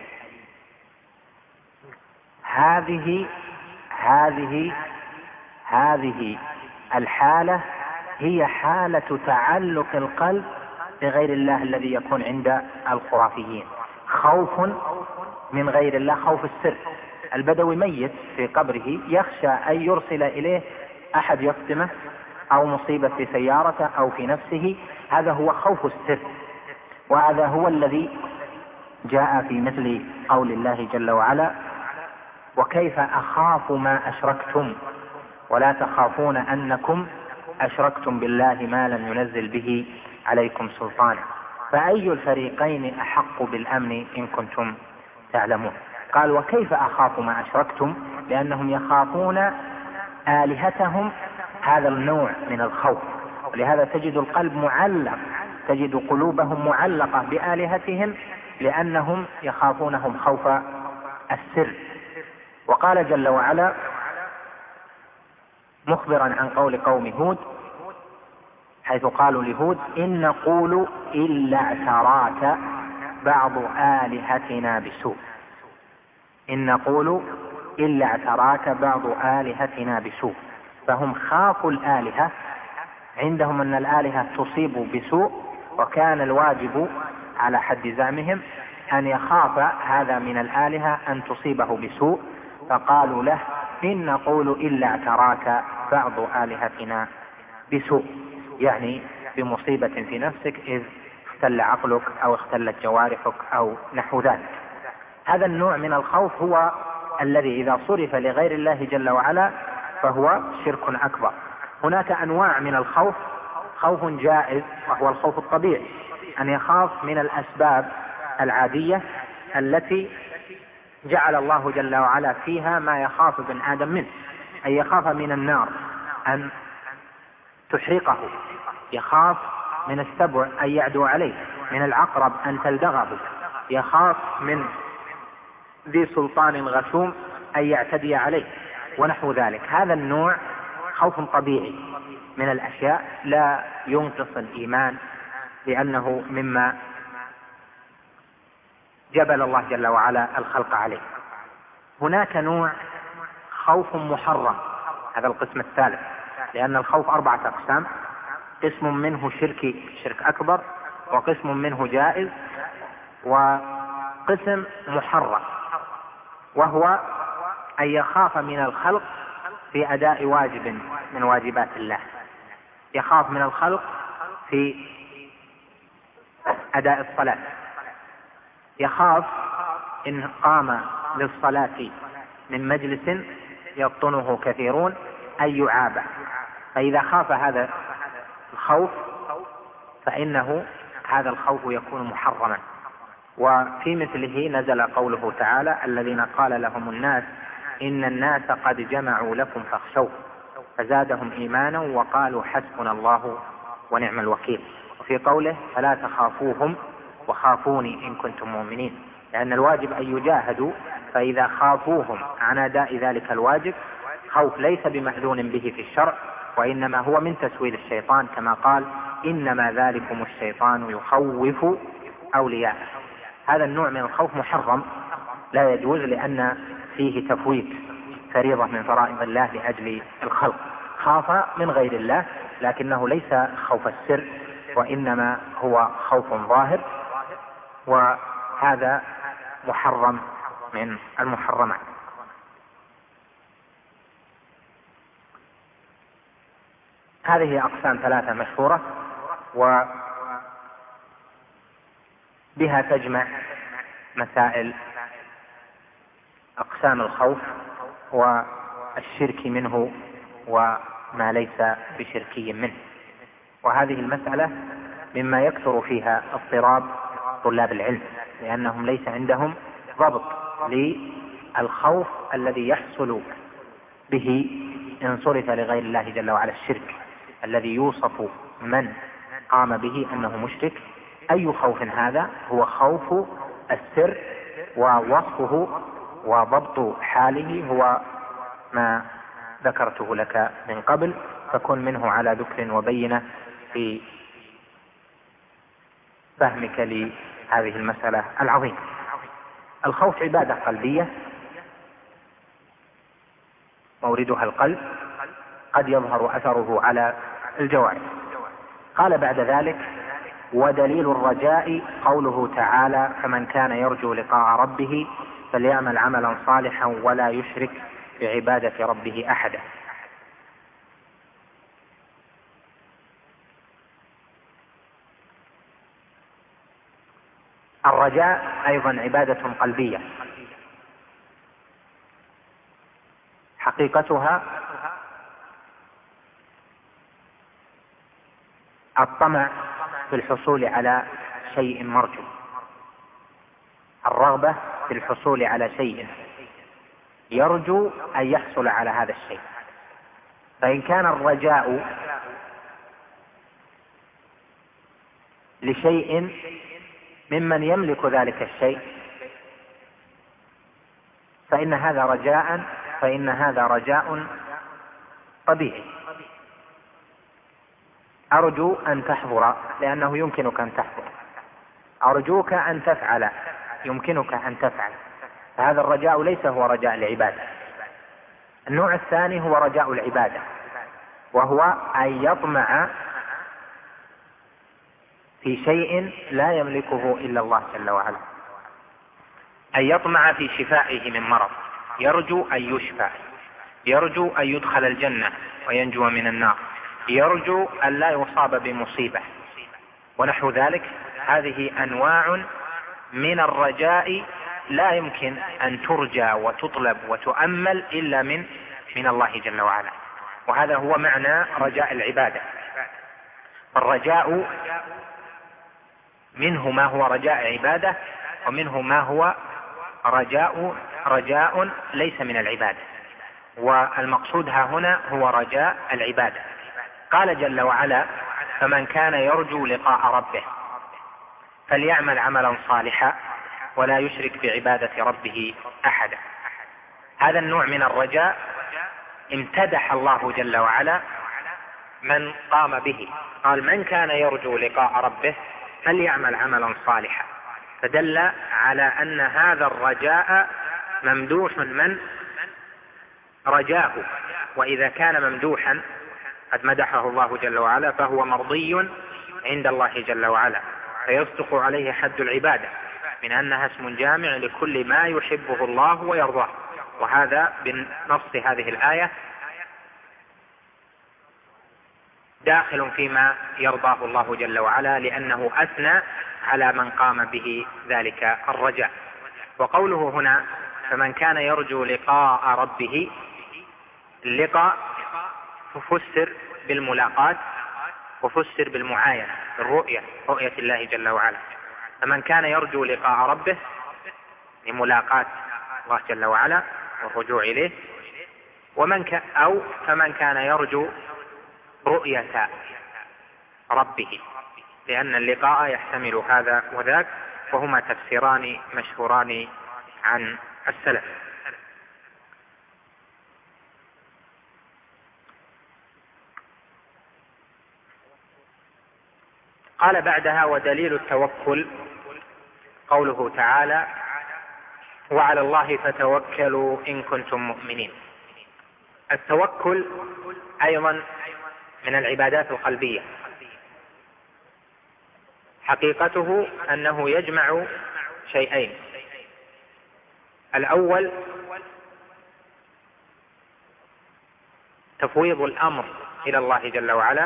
Speaker 2: هذه هذه هذه الحالة هي حالة تعلق القلب بغير الله الذي يكون عند الخرافيين، خوف من غير الله، خوف السر. البدوي ميت في قبره، يخشى أن يرسل إليه أحد يقسمه أو مصيبة في سيارته أو في نفسه، هذا هو خوف السر. وهذا هو الذي جاء في مثل قول الله جل وعلا وكيف أخاف ما أشركتم ولا تخافون أنكم أشركتم بالله ما لم ينزل به عليكم سلطانا، فأي الفريقين أحق بالأمن إن كنتم تعلمون. قال وكيف أخاف ما أشركتم، لأنهم يخافون آلهتهم، هذا النوع من الخوف. ولهذا تجد القلب معلق، تجد قلوبهم معلقة بآلهتهم لأنهم يخافونهم خوف السر. وقال جل وعلا مخبرا عن قول قوم هود حيث قالوا لهود إن نقول إلا اعتراك بعض آلهتنا بسوء، إن نقول إلا اعتراك بعض آلهتنا بسوء. فهم خافوا الآلهة، عندهم أن الآلهة تصيب بسوء، وكان الواجب على حد زعمهم أن يخاف هذا من الآلهة أن تصيبه بسوء، فقالوا له إن نقول إلا اعتراك بعض آلهتنا بسوء، يعني بمصيبة في نفسك إذ اختل عقلك أو اختلت جوارحك أو نحو ذلك. هذا النوع من الخوف هو الذي إذا صرف لغير الله جل وعلا فهو شرك أكبر. هناك أنواع من الخوف، خوف جائز وهو الخوف الطبيعي، أن يخاف من الأسباب العادية التي جعل الله جل وعلا فيها ما يخاف ابن آدم منه، أن يخاف من النار أن تحرقه، يخاف من السبع أن يعدو عليه، من العقرب أن تلدغه، يخاف من ذي سلطان غشوم أن يعتدي عليه ونحو ذلك. هذا النوع خوف طبيعي من الأشياء لا ينقص الإيمان، لأنه مما جبل الله جل وعلا الخلق عليه. هناك نوع خوف محرم، هذا القسم الثالث، لأن الخوف أربعة أقسام: قسم منه شركي شرك أكبر، وقسم منه جائز، وقسم محرم، وهو أن يخاف من الخلق في أداء واجب من واجبات الله، يخاف من الخلق في أداء الصلاة، يخاف إن قام للصلاة من مجلس يبطنه كثيرون أن يعاب، فإذا خاف هذا الخوف فإنه هذا الخوف يكون محرما. وفي مثله نزل قوله تعالى: الذين قال لهم الناس إن الناس قد جمعوا لكم فاخشوه فزادهم إيمانا وقالوا حسبنا الله ونعم الوكيل. وفي قوله: فلا تخافوهم وخافوني إن كنتم مؤمنين، لأن الواجب أن يجاهدوا، فإذا خافوهم عن أداء ذلك الواجب خوف ليس بمأذون به في الشرع، وإنما هو من تسويل الشيطان، كما قال: إنما ذلكم الشيطان يخوف أولياءه. هذا النوع من الخوف محرم لا يجوز، لأن فيه تفويت فريضة من فرائض الله لأجل الخلق. خاف من غير الله، لكنه ليس خوف السر، وإنما هو خوف ظاهر، وهذا محرم من المحرمات. هذه أقسام ثلاثة مشهورة، وبها تجمع مسائل أقسام الخوف والشرك منه وما ليس بشركي منه. وهذه المسألة مما يكثر فيها اضطراب طلاب العلم، لأنهم ليس عندهم ضبط للخوف الذي يحصل به إن صرف لغير الله جل وعلا، الشرك الذي يوصف من قام به أنه مشرك. أي خوف هذا؟ هو خوف السر، ووصفه وضبط حاله هو ما ذكرته لك من قبل، فكن منه على ذكر وبينة في فهمك لهذه المسألة العظيمة. الخوف عبادة قلبية موردها القلب، قد يظهر أثره على الجوارح. قال بعد ذلك: ودليل الرجاء قوله تعالى: فمن كان يرجو لقاء ربه فليعمل عملا صالحا ولا يشرك بعبادة ربه أحدا. الرجاء أيضا عبادة قلبية، حقيقتها الطمع في الحصول على شيء مرجو، الرغبة في الحصول على شيء يرجو أن يحصل على هذا الشيء. فإن كان الرجاء لشيء ممن يملك ذلك الشيء فإن هذا رجاء فإن هذا رجاء طبيعي. أرجو أن تحضر لأنه يمكنك أن تحضر، أرجوك أن تفعل يمكنك أن تفعل، فهذا الرجاء ليس هو رجاء العبادة. النوع الثاني هو رجاء العبادة، وهو أن يطمع في شيء لا يملكه إلا الله جل وعلا، أن يطمع في شفائه من مرض، يرجو أن يشفى، يرجو أن يدخل الجنة وينجو من النار، يرجو أن لا يصاب بمصيبة ونحو ذلك. هذه أنواع من الرجاء لا يمكن أن ترجى وتطلب وتؤمل إلا من من الله جل وعلا، وهذا هو معنى رجاء العبادة. الرجاء منه ما هو رجاء عبادة، ومنه ما هو رجاء رجاء ليس من العبادة، والمقصود ها هنا هو رجاء العبادة. قال جل وعلا: فمن كان يرجو لقاء ربه فليعمل عملا صالحا ولا يشرك بعبادة ربه أحدا. هذا النوع من الرجاء امتدح الله جل وعلا من قام به، قال: من كان يرجو لقاء ربه فليعمل عملا صالحا، فدل على أن هذا الرجاء ممدوح من رجاه، وإذا كان ممدوحا قد مدحه الله جل وعلا فهو مرضي عند الله جل وعلا، فيصدق عليه حد العبادة من أنها اسم جامع لكل ما يحبه الله ويرضاه، وهذا بنص هذه الآية داخل فيما يرضاه الله جل وعلا، لأنه أثنى على من قام به ذلك الرجاء. وقوله هنا: فمن كان يرجو لقاء ربه، اللقاء فسر بالملاقاة وفسر بالمعاينة، بالرؤية، رؤية الله جل وعلا. فمن كان يرجو لقاء ربه لملاقاة الله جل وعلا والرجوع إليه، ومن ك... أو فمن كان يرجو رؤية ربه، لأن اللقاء يحتمل هذا وذاك، وهما تفسيران مشهوران عن السلف. قال بعدها: ودليل التوكل قوله تعالى: وعلى الله فتوكلوا إن كنتم مؤمنين. التوكل أيضا من العبادات القلبية، حقيقته أنه يجمع شيئين: الأول تفويض الأمر إلى الله جل وعلا،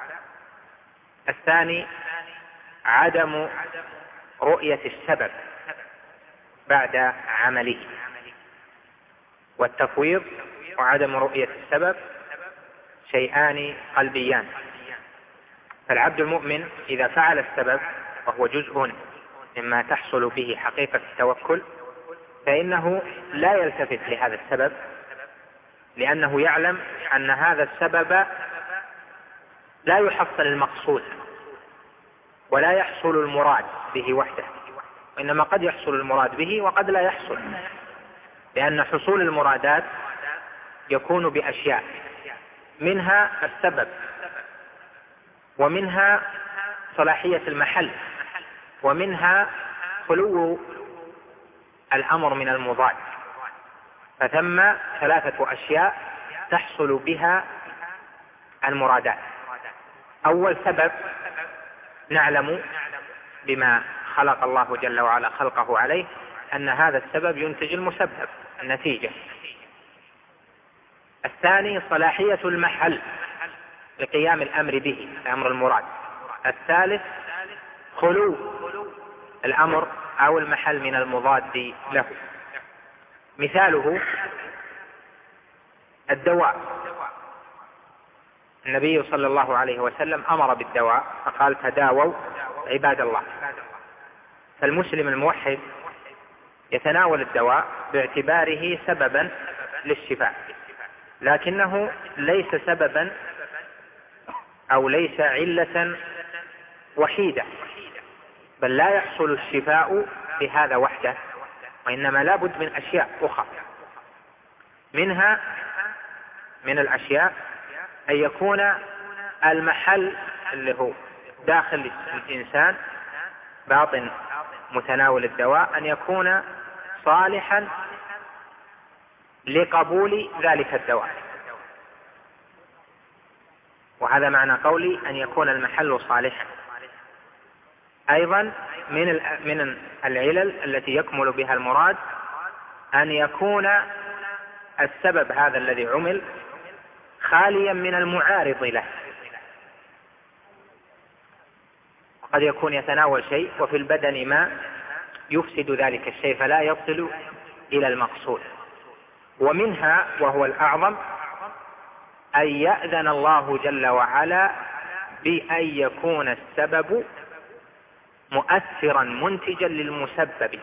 Speaker 2: الثاني عدم رؤية السبب بعد عمله. والتفويض وعدم رؤية السبب شيئان قلبيان، فالعبد المؤمن إذا فعل السبب وهو جزء مما تحصل به حقيقة التوكل فإنه لا يلتفت لهذا السبب، لأنه يعلم أن هذا السبب لا يحصل المقصود ولا يحصل المراد به وحده، وإنما قد يحصل المراد به وقد لا يحصل، لأن حصول المرادات يكون بأشياء، منها السبب، ومنها صلاحية المحل، ومنها خلو الأمر من المضاد. فثم ثلاثة أشياء تحصل بها المرادات. أول سبب نعلم بما خلق الله جل وعلا خلقه عليه أن هذا السبب ينتج المسبب، النتيجة. الثاني صلاحية المحل لقيام الأمر به، الأمر المراد. الثالث خلو الأمر أو المحل من المضاد له. مثاله الدواء، النبي صلى الله عليه وسلم أمر بالدواء فقال: تداووا عباد الله. فالمسلم الموحد يتناول الدواء باعتباره سببا للشفاء، لكنه ليس سببا أو ليس علة وحيدة، بل لا يحصل الشفاء بهذا وحده، وإنما لا بد من أشياء أخرى. منها من الأشياء أن يكون المحل اللي هو داخل الإنسان باطن متناول الدواء أن يكون صالحا لقبول ذلك الدواء، وهذا معنى قولي أن يكون المحل صالحا. أيضا من من العلل التي يكمل بها المراد أن يكون السبب هذا الذي عمل خاليا من المعارض له. قد يكون يتناول شيء وفي البدن ما يفسد ذلك الشيء فلا يصل إلى المقصود. ومنها وهو الأعظم أن يأذن الله جل وعلا بأن يكون السبب مؤثرا منتجا للمسبب،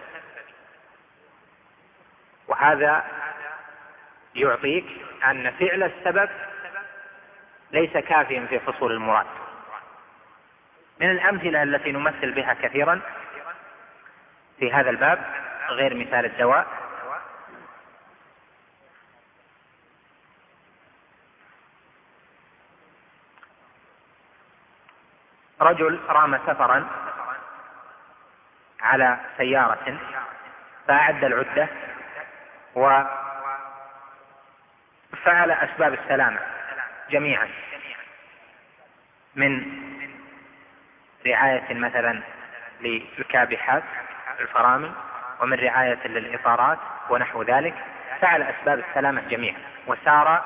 Speaker 2: وهذا يعطيك أن فعل السبب ليس كافيا في حصول المراد. من الأمثلة التي نمثل بها كثيرا في هذا الباب غير مثال الدواء، رجل رام سفرا على سيارة فأعد العدة وفعل أسباب السلامة جميعا، من رعاية مثلا للكابحات الفرامل، ومن رعاية للإطارات ونحو ذلك، فعل أسباب السلامة جميعا وسار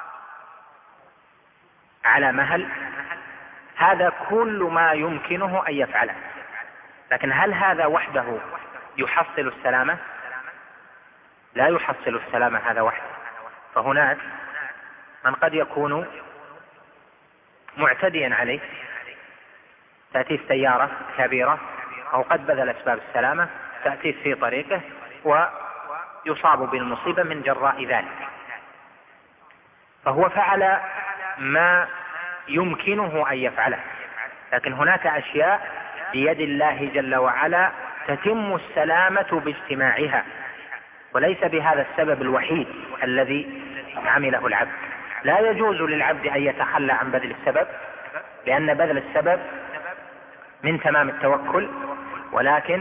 Speaker 2: على مهل. هذا كل ما يمكنه أن يفعله، لكن هل هذا وحده يحصل السلامة؟ لا يحصل السلامة هذا وحده، فهناك من قد يكون معتديا عليه، تأتيه سيارة كبيرة أو قد بذل أسباب السلامة تأتيه في طريقه ويصاب بالمصيبة من جراء ذلك، فهو فعل ما يمكنه أن يفعله. لكن هناك أشياء بيد الله جل وعلا تتم السلامة باجتماعها، وليس بهذا السبب الوحيد الذي عمله العبد. لا يجوز للعبد أن يتخلى عن بذل السبب، لأن بذل السبب من تمام التوكل، ولكن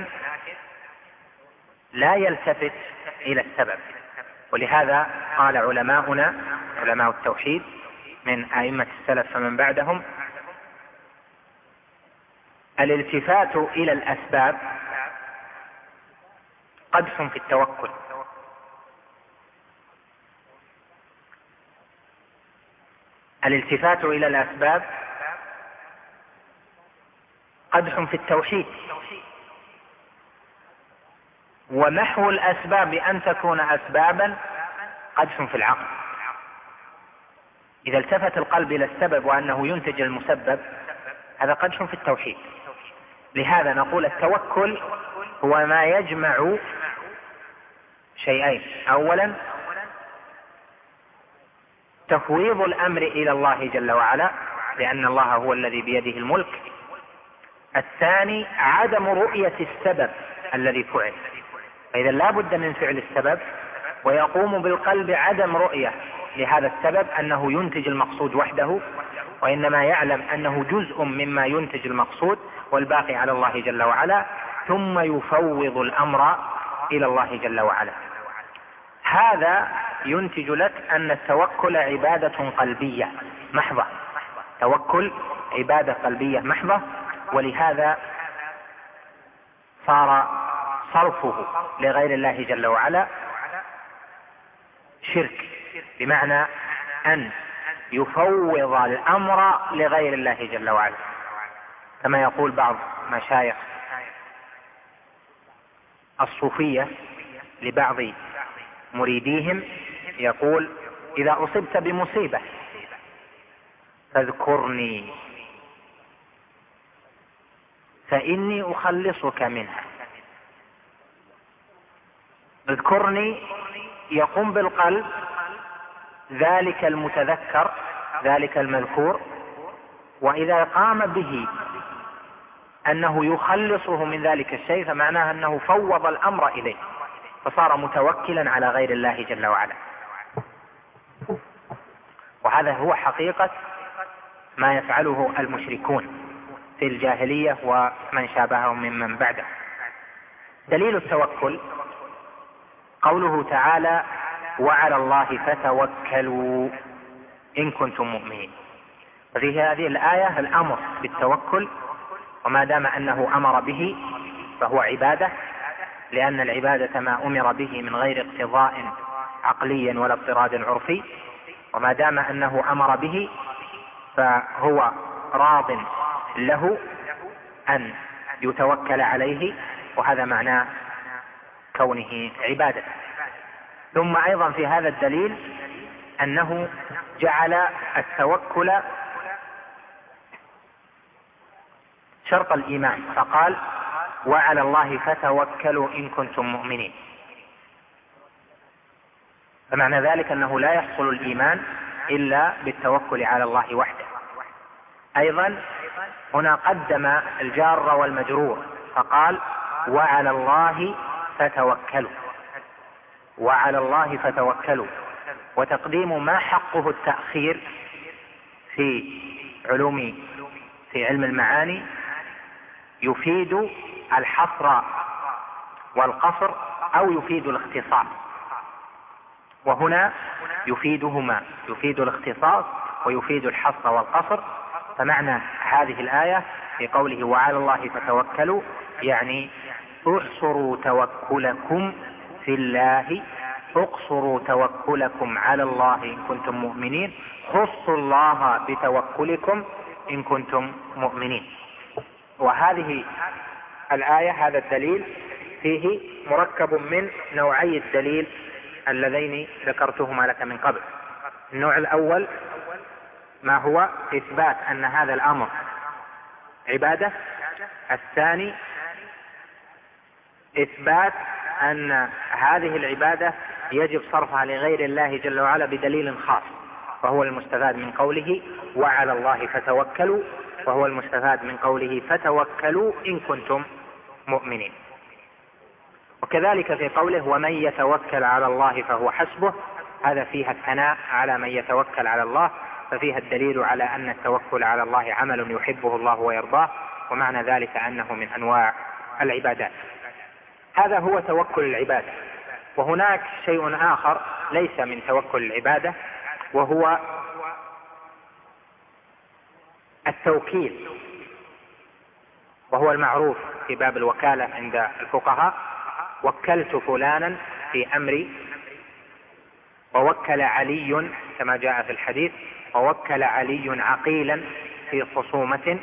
Speaker 2: لا يلتفت إلى السبب. ولهذا قال علماؤنا علماء التوحيد من أئمة السلف فمن بعدهم: الالتفات إلى الأسباب قدح في التوكل. الالتفات إلى الأسباب قدح في التوحيد، ومحو الأسباب أن تكون أسبابا قدح في العقل. إذا التفت القلب إلى السبب وأنه ينتج المسبب، هذا قدح في التوحيد. لهذا نقول التوكل هو ما يجمع شيئين: أولا تفويض الأمر إلى الله جل وعلا، لأن الله هو الذي بيده الملك. الثاني عدم رؤية السبب الذي فعل، فإذا لا بد من فعل السبب، ويقوم بالقلب عدم رؤية لهذا السبب أنه ينتج المقصود وحده، وإنما يعلم أنه جزء مما ينتج المقصود والباقي على الله جل وعلا، ثم يفوض الأمر إلى الله جل وعلا. هذا ينتج لك أن التوكل عبادة قلبية محضة، توكل عبادة قلبية محضة. ولهذا صار صرفه لغير الله جل وعلا شرك، بمعنى أن يفوض الأمر لغير الله جل وعلا، كما يقول بعض مشايخ الصوفية لبعض مريديهم، يقول: إذا أصبت بمصيبة فاذكرني فإني أخلصك منها. اذكرني يقوم بالقلب ذلك المتذكر، ذلك المذكور، وإذا قام به أنه يخلصه من ذلك الشيء فمعناه أنه فوض الأمر إليه، فصار متوكلا على غير الله جل وعلا. وهذا هو حقيقة ما يفعله المشركون في الجاهلية ومن شابههم ممن بعده. دليل التوكل قوله تعالى: وعلى الله فتوكلوا إن كنتم مؤمنين. ففي هذه الآية الأمر بالتوكل، وما دام أنه أمر به فهو عبادة، لأن العبادة ما أمر به من غير اقتضاء عقلي ولا اضطراد عرفي، وما دام أنه أمر به فهو راض له أن يتوكل عليه، وهذا معنى كونه عبادة. ثم أيضا في هذا الدليل أنه جعل التوكل شرط الإيمان، فقال: وعلى الله فتوكلوا إن كنتم مؤمنين. فمعنى ذلك أنه لا يحصل الإيمان إلا بالتوكل على الله وحده. أيضا هنا قدم الجار والمجرور فقال وعلى الله فتوكلوا، وعلى الله فتوكلوا، وتقديم ما حقه التأخير في علوم في علم المعاني يفيد الحصر والقصر أو يفيد الاختصاص، وهنا يفيدهما، يفيد الاختصاص ويفيد الحصر والقصر. فمعنى هذه الآية في قوله وعلى الله فتوكلوا يعني احصروا توكلكم في الله، اقصروا توكلكم على الله إن كنتم مؤمنين، خصوا الله بتوكلكم إن كنتم مؤمنين. وهذه الآية هذا الدليل فيه مركب من نوعي الدليل اللذين ذكرتهما لك من قبل. النوع الأول ما هو إثبات أن هذا الأمر عبادة. الثاني إثبات أن هذه العبادة يجب صرفها لغير الله جل وعلا بدليل خاص، وهو المستفاد من قوله وعلى الله فتوكلوا، وهو المستفاد من قوله فتوكلوا إن كنتم مؤمنين. وكذلك في قوله ومن يتوكل على الله فهو حسبه، هذا فيها الثناء على من يتوكل على الله، ففيها الدليل على أن التوكل على الله عمل يحبه الله ويرضاه، ومعنى ذلك أنه من أنواع العبادات. هذا هو توكل العبادة. وهناك شيء آخر ليس من توكل العبادة، وهو التوكيل، وهو المعروف في باب الوكالة عند الفقهاء: وكلت فلانا في أمري، ووكل علي كما جاء في الحديث، ووكل علي عقيلا في خصومة.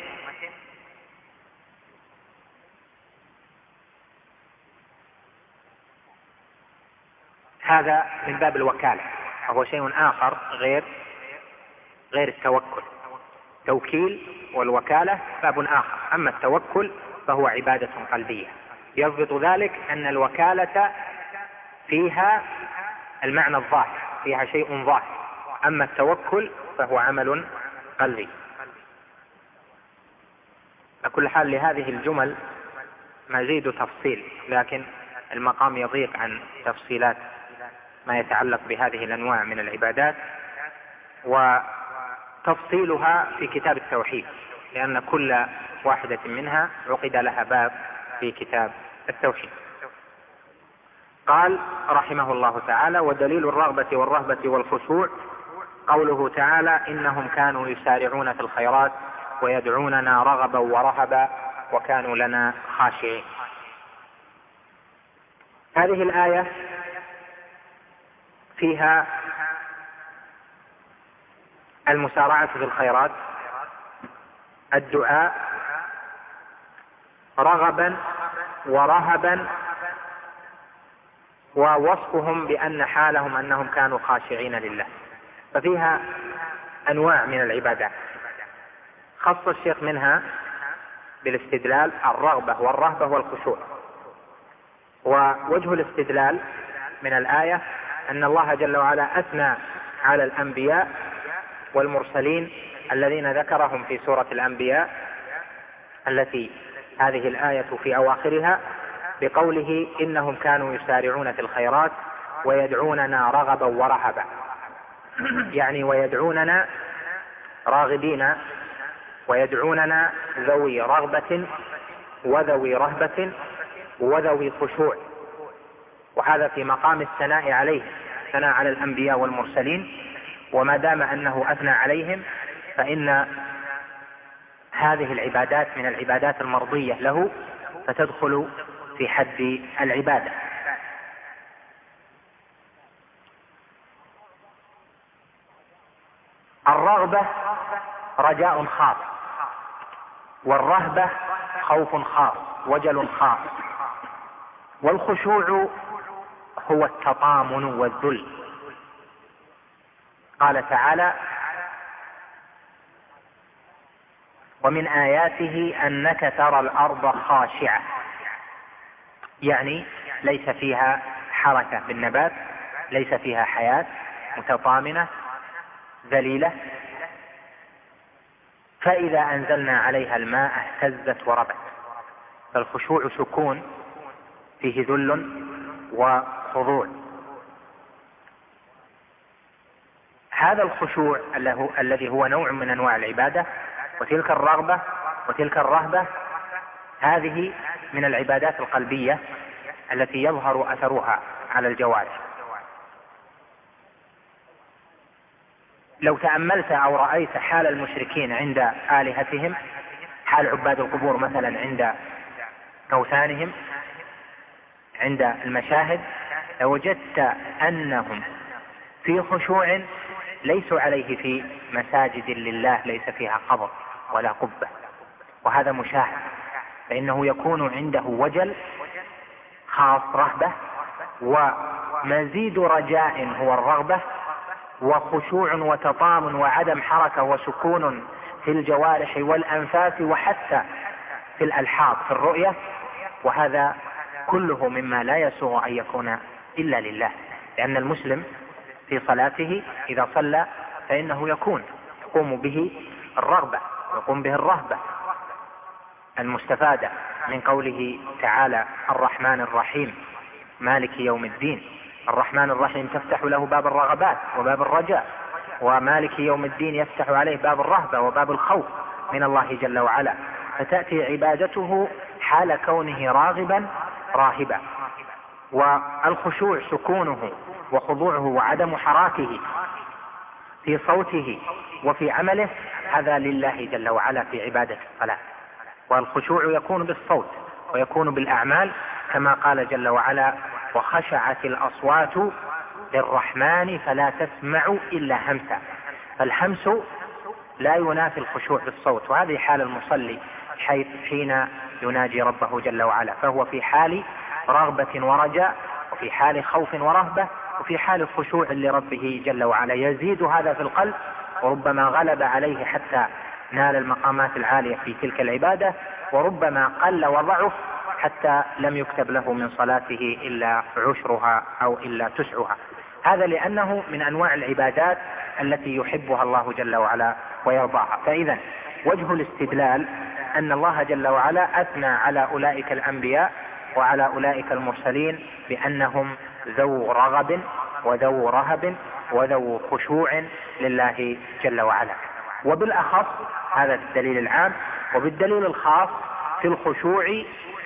Speaker 2: هذا من باب الوكالة، وهو شيء آخر غير غير التوكل. توكيل والوكالة باب آخر، أما التوكل فهو عبادة قلبية. يضبط ذلك أن الوكالة فيها المعنى الظاهر، فيها شيء ظاهر، أما التوكل فهو عمل قلبي. على كل حال لهذه الجمل مزيد تفصيل، لكن المقام يضيق عن تفصيلات ما يتعلق بهذه الأنواع من العبادات، وتفصيلها في كتاب التوحيد، لأن كل واحدة منها عقد لها باب في كتاب التوحيد. قال رحمه الله تعالى: ودليل الرغبة والرهبة والخشوع قوله تعالى: إنهم كانوا يسارعون في الخيرات ويدعوننا رغبا ورهبا وكانوا لنا خاشعين. هذه الآية فيها المسارعة في الخيرات، الدعاء رغبا ورهبا، ووصفهم بأن حالهم أنهم كانوا خاشعين لله. ففيها أنواع من العبادات خص الشيخ منها بالاستدلال الرغبة والرهبة والخشوع. ووجه الاستدلال من الآية أن الله جل وعلا أثنى على الأنبياء والمرسلين الذين ذكرهم في سورة الأنبياء التي هذه الآية في أواخرها بقوله: إنهم كانوا يسارعون في الخيرات ويدعوننا رغبا ورهبا، يعني ويدعوننا راغبين، ويدعوننا ذوي رغبة وذوي رهبة وذوي خشوع. وهذا في مقام الثناء عليه، الثناء على الأنبياء والمرسلين، وما دام أنه أثنى عليهم فإن هذه العبادات من العبادات المرضية له، فتدخل في حد العبادة. الرغبة رجاء خاص، والرهبة خوف خاص، وجل خاص، والخشوع هو التطامن والذل. قال تعالى: ومن آياته أنك ترى الأرض خاشعة يعني ليس فيها حركة بالنبات، ليس فيها حياة، متطامنة ذليلة. فإذا أنزلنا عليها الماء اهتزت وربت. فالخشوع سكون فيه ذل وخضوع. هذا الخشوع الذي هو نوع من أنواع العبادة، وتلك الرغبة وتلك الرهبة، هذه من العبادات القلبية التي يظهر أثرها على الجوارح. لو تأملت أو رأيت حال المشركين عند آلهتهم، حال عباد القبور مثلا عند أوثانهم، عند المشاهد، لوجدت أنهم في خشوع ليسوا عليه في مساجد لله ليس فيها قبر ولا قبة، وهذا مشاهد، فإنه يكون عنده وجل خاص رهبة، ومزيد رجاء هو الرغبة، وخشوع وتطامن وعدم حركة وسكون في الجوارح والأنفاس، وحتى في الألحاظ في الرؤية. وهذا كله مما لا يسوغ أن يكون إلا لله، لأن المسلم في صلاته إذا صلى فإنه يكون يقوم به الرغبة ويقوم به الرهبة المستفادة من قوله تعالى الرحمن الرحيم مالك يوم الدين. الرحمن الرحيم تفتح له باب الرغبات وباب الرجاء، ومالك يوم الدين يفتح عليه باب الرهبة وباب الخوف من الله جل وعلا. فتأتي عبادته حال كونه راغبا راهبا. والخشوع سكونه وخضوعه وعدم حراكه في صوته وفي عمله، هذا لله جل وعلا في عبادة الصلاة. والخشوع يكون بالصوت ويكون بالأعمال، كما قال جل وعلا وخشعت الأصوات للرحمن فلا تسمع إلا همسا. فالهمس لا ينافي الخشوع بالصوت، وهذه حال المصلي حيث حين يناجي ربه جل وعلا، فهو في حال رغبة ورجاء، وفي حال خوف ورهبة، وفي حال خشوع لربه جل وعلا. يزيد هذا في القلب، وربما غلب عليه حتى نال المقامات العالية في تلك العبادة، وربما قل وضعف حتى لم يكتب له من صلاته إلا عشرها أو إلا تسعها. هذا لأنه من أنواع العبادات التي يحبها الله جل وعلا ويرضاها. فإذا وجه الاستدلال أن الله جل وعلا أثنى على أولئك الأنبياء وعلى أولئك المرسلين بأنهم ذو رغب وذو رهب وذو خشوع لله جل وعلا. وبالأخص هذا الدليل العام، وبالدليل الخاص في الخشوع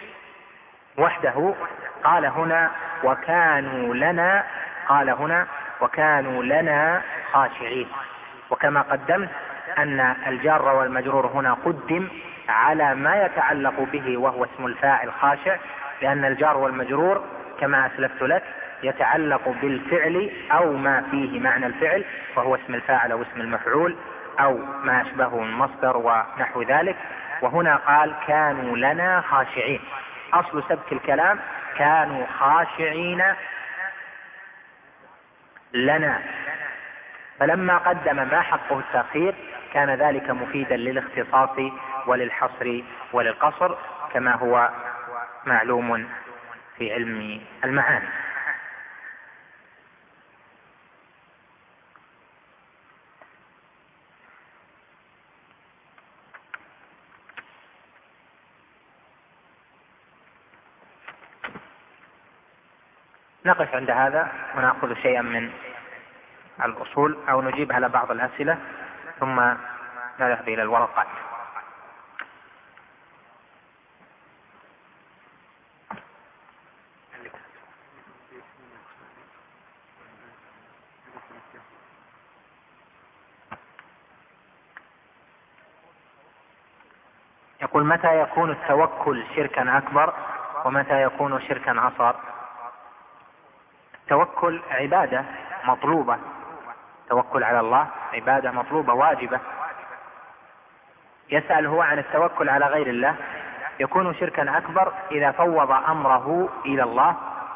Speaker 2: وحده قال هنا وكانوا لنا قال هنا وكانوا لنا خاشعين. وكما قدمت أن الجار والمجرور هنا قدم على ما يتعلق به وهو اسم الفاعل خاشع، لأن الجار والمجرور كما أسلفت لك يتعلق بالفعل أو ما فيه معنى الفعل، وهو اسم الفاعل أو اسم المفعول أو ما أشبهه من مصدر ونحو ذلك. وهنا قال كانوا لنا خاشعين، أصل سبك الكلام كانوا خاشعين لنا، فلما قدم ما حقه التأخير كان ذلك مفيدا للاختصاص وللحصر وللقصر، كما هو معلوم في علم المعاني. نقف عند هذا ونأخذ شيئا من الأصول أو نجيب على بعض الأسئلة ثم نذهب إلى الورقات. يقول متى يكون التوكل شركا أكبر ومتى يكون شركا أصغر؟ التوكل عبادة مطلوبة، التوكل على الله عبادة مطلوبة واجبة. يسأل هو عن التوكل على غير الله، يكون شركا أكبر إذا فوض أمره إلى الله،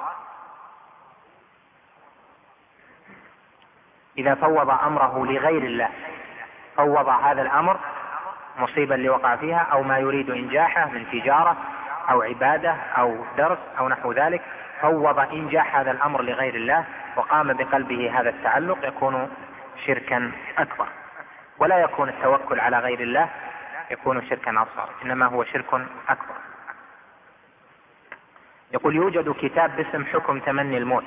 Speaker 2: إذا فوض أمره لغير الله، فوض هذا الأمر مصيبا اللي وقع فيها أو ما يريد إنجاحه من تجارة أو عبادة أو درس أو نحو ذلك، فوض إنجاح هذا الأمر لغير الله وقام بقلبه هذا التعلق، يكون شركا أكبر. ولا يكون التوكل على غير الله يكون شركا أصغر، إنما هو شرك أكبر. يقول يوجد كتاب باسم حكم تمني الموت،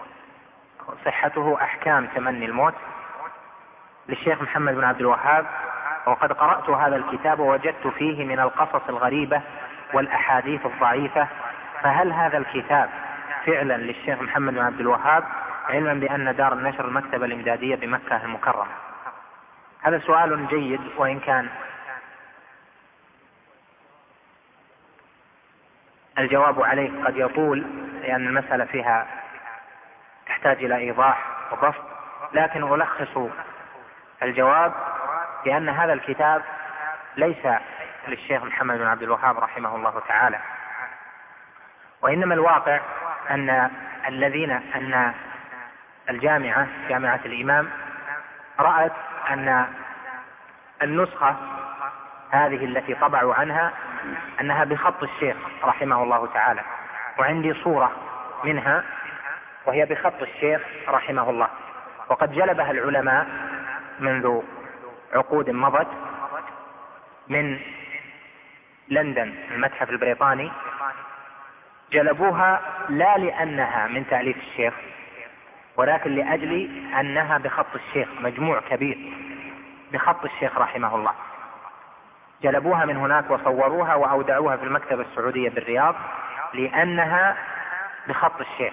Speaker 2: صحته أحكام تمني الموت للشيخ محمد بن عبد الوهاب، وقد قرأت هذا الكتاب ووجدت فيه من القصص الغريبة والأحاديث الضعيفة، فهل هذا الكتاب فعلا للشيخ محمد بن عبد الوهاب، علما بأن دار النشر المكتبة الإمدادية بمكة المكرمة؟ هذا سؤال جيد، وإن كان الجواب عليه قد يطول لأن المسألة فيها تحتاج إلى إيضاح وبسط، لكن ألخص الجواب بأن هذا الكتاب ليس للشيخ محمد بن عبد الوهاب رحمه الله تعالى، وإنما الواقع أن الذين أن الجامعة جامعة الإمام رأت أن النسخة هذه التي طبعوا عنها أنها بخط الشيخ رحمه الله تعالى، وعندي صورة منها وهي بخط الشيخ رحمه الله، وقد جلبها العلماء منذ عقود مضت من لندن المتحف البريطاني، جلبوها لا لأنها من تأليف الشيخ ولكن لأجل أنها بخط الشيخ، مجموع كبير بخط الشيخ رحمه الله، جلبوها من هناك وصوروها وأودعوها في المكتبة السعودية بالرياض لأنها بخط الشيخ.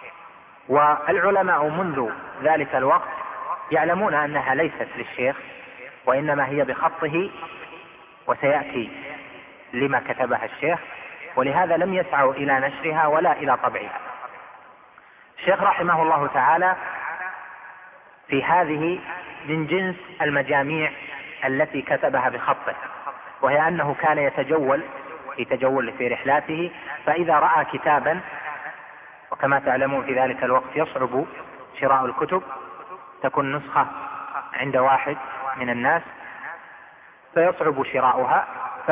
Speaker 2: والعلماء منذ ذلك الوقت يعلمون أنها ليست للشيخ وإنما هي بخطه، وسيأتي لما كتبها الشيخ، ولهذا لم يسعوا إلى نشرها ولا إلى طبعها. الشيخ رحمه الله تعالى في هذه من جنس المجاميع التي كتبها بخطه، وهي أنه كان يتجول يتجول في رحلاته، فإذا رأى كتابا، وكما تعلمون في ذلك الوقت يصعب شراء الكتب، تكون نسخة عند واحد من الناس فيصعب شراؤها،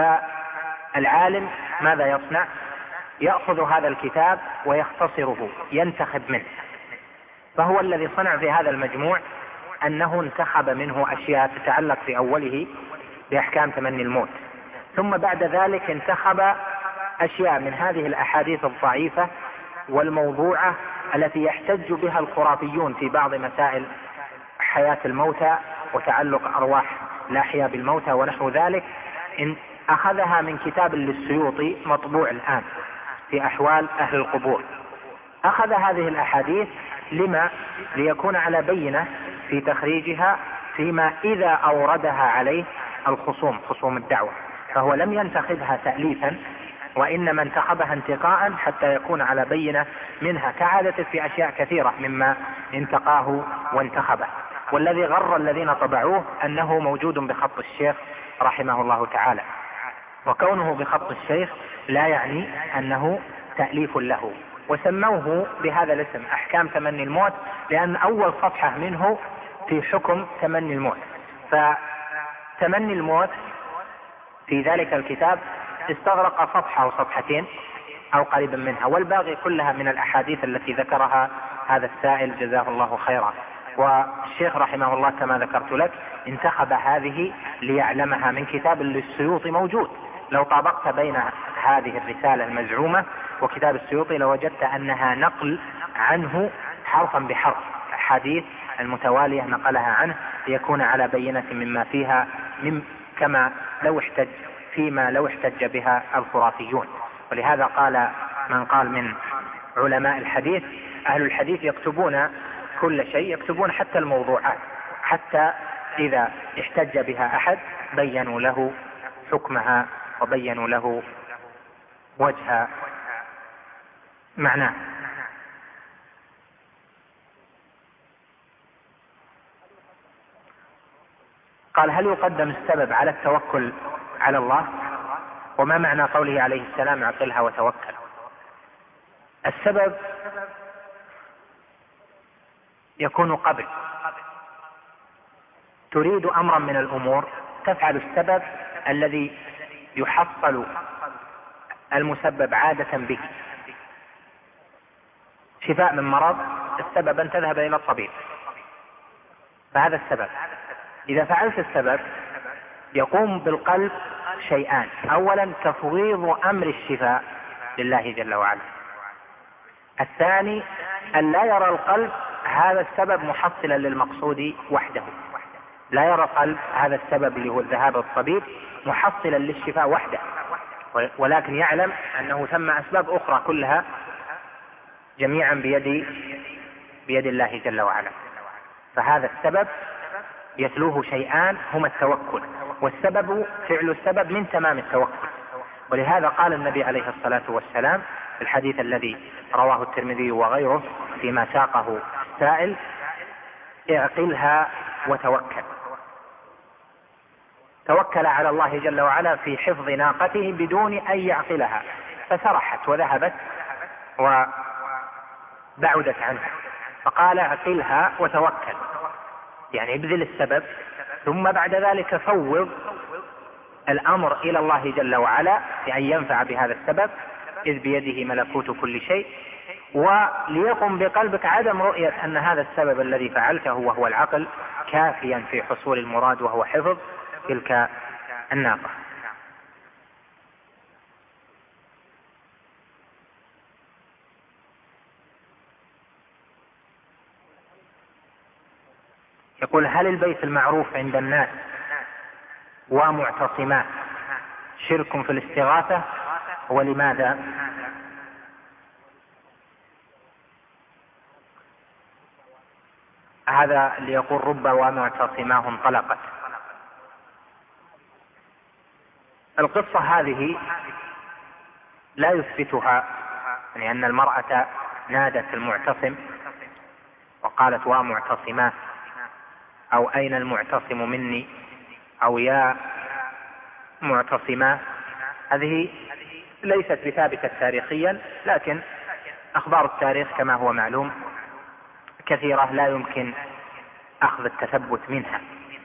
Speaker 2: فالعالم ماذا يصنع؟ يأخذ هذا الكتاب ويختصره، ينتخب منه. فهو الذي صنع في هذا المجموع أنه انتخب منه أشياء تتعلق في أوله بأحكام تمني الموت، ثم بعد ذلك انتخب أشياء من هذه الأحاديث الضعيفة والموضوعة التي يحتج بها الخرافيون في بعض مسائل حياة الموتى وتعلق أرواح الأحياء بالموتى ونحو ذلك. إن أخذها من كتاب للسيوطي مطبوع الآن في أحوال أهل القبور، أخذ هذه الأحاديث لما ليكون على بينة في تخريجها فيما إذا أوردها عليه الخصوم خصوم الدعوة، فهو لم ينتخبها تأليفا وإنما انتخبها انتقاء حتى يكون على بينة منها، كعادة في أشياء كثيرة مما انتقاه وانتخبه. والذي غر الذين طبعوه أنه موجود بخط الشيخ رحمه الله تعالى، وكونه بخط الشيخ لا يعني أنه تأليف له، وسموه بهذا الاسم أحكام تمني الموت لأن أول صفحة منه في حكم تمني الموت. فتمني الموت في ذلك الكتاب استغرق صفحة أو صفحتين أو قريبا منها، والباقي كلها من الأحاديث التي ذكرها هذا السائل جزاه الله خيرا. والشيخ رحمه الله كما ذكرت لك انتخب هذه ليعلمها من كتاب للسيوطي موجود. لو طابقت بين هذه الرسالة المزعومة وكتاب السيوطي لوجدت أنها نقل عنه حرفا بحرف، حديث المتوالية نقلها عنه ليكون على بينة مما فيها، من كما لو احتج فيما لو احتج بها الخرافيون. ولهذا قال من قال من علماء الحديث: أهل الحديث يكتبون كل شيء، يكتبون حتى الموضوعات، حتى إذا احتج بها أحد بينوا له حكمها وبينوا له وجه معناه. قال: هل يقدم السبب على التوكل على الله؟ وما معنى قوله عليه السلام: اعقلها وتوكل؟ السبب يكون قبل، تريد أمرا من الأمور تفعل السبب الذي يحصل المسبب عادة به. شفاء من مرض السبب أن تذهب إلى الطبيب، فهذا السبب. إذا فعلت السبب يقوم بالقلب شيئان: أولا تفويض أمر الشفاء لله جل وعلا. الثاني أن لا يرى القلب هذا السبب محصلا للمقصود وحده، لا يرى القلب هذا السبب اللي هو الذهاب للطبيب محصلا للشفاء وحده، ولكن يعلم أنه ثم أسباب أخرى كلها جميعا بيد بيد الله جل وعلا. فهذا السبب يتلوه شيئان هما التوكل، والسبب فعل السبب من تمام التوكل. ولهذا قال النبي عليه الصلاة والسلام في الحديث الذي رواه الترمذي وغيره فيما ساقه السائل: اعقلها وتوكل. توكل على الله جل وعلا في حفظ ناقته بدون أن يعقلها، فسرحت وذهبت وبعدت عنه، فقال: اعقلها وتوكل، يعني ابذل السبب ثم بعد ذلك فوض الأمر إلى الله جل وعلا بأن ينفع بهذا السبب، إذ بيده ملكوت كل شيء. وليقم بقلبك عدم رؤية أن هذا السبب الذي فعلته وهو العقل كافيا في حصول المراد وهو حفظ تلك الناقة. يقول: هل البيت المعروف عند الناس ومعتصمات شرك في الاستغاثة، ولماذا؟ هذا اللي يقول: رب ومعتصماه انطلقت. القصة هذه لا يثبتها، يعني أن المرأة نادت المعتصم وقالت: ومعتصماه، أو أين المعتصم مني، أو يا معتصما. هذه ليست بثابتة تاريخيا، لكن أخبار التاريخ كما هو معلوم كثيرة لا يمكن أخذ التثبت منها.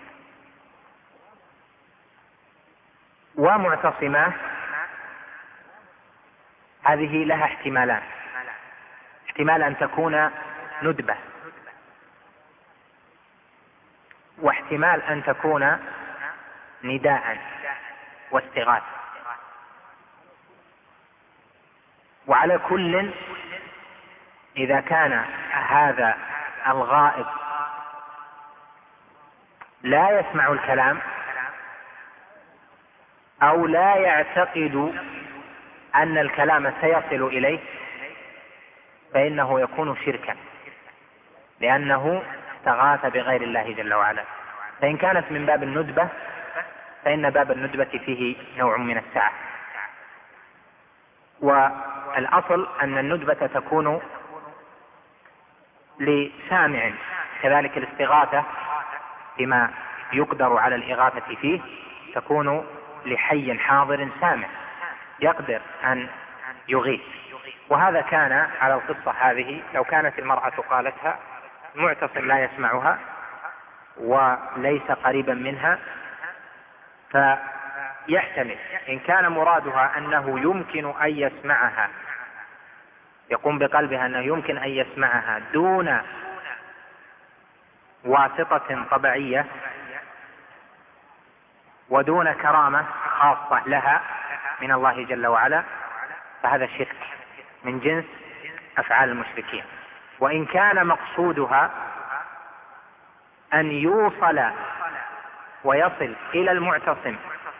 Speaker 2: ومعتصما هذه لها احتمالان: احتمال أن تكون ندبة، واحتمال أن تكون نداء واستغاثة. وعلى كل، إذا كان هذا الغائب لا يسمع الكلام أو لا يعتقد أن الكلام سيصل إليه، فإنه يكون شركا، لأنه استغاث بغير الله جل وعلا. فإن كانت من باب الندبة فإن باب الندبة فيه نوع من السعة. والأصل أن الندبة تكون لسامع، كذلك الاستغاثة بما يقدر على الإغاثة فيه تكون لحي حاضر سامع يقدر أن يغيث. وهذا كان على القصة هذه. لو كانت المرأة قالتها، المعتصم لا يسمعها وليس قريبا منها، فيحتمل إن كان مرادها أنه يمكن أن يسمعها، يقوم بقلبها أنه يمكن أن يسمعها دون واسطة طبيعية ودون كرامة خاصة لها من الله جل وعلا، فهذا شرك من جنس أفعال المشركين. وإن كان مقصودها أن يوصل ويصل إلى المعتصم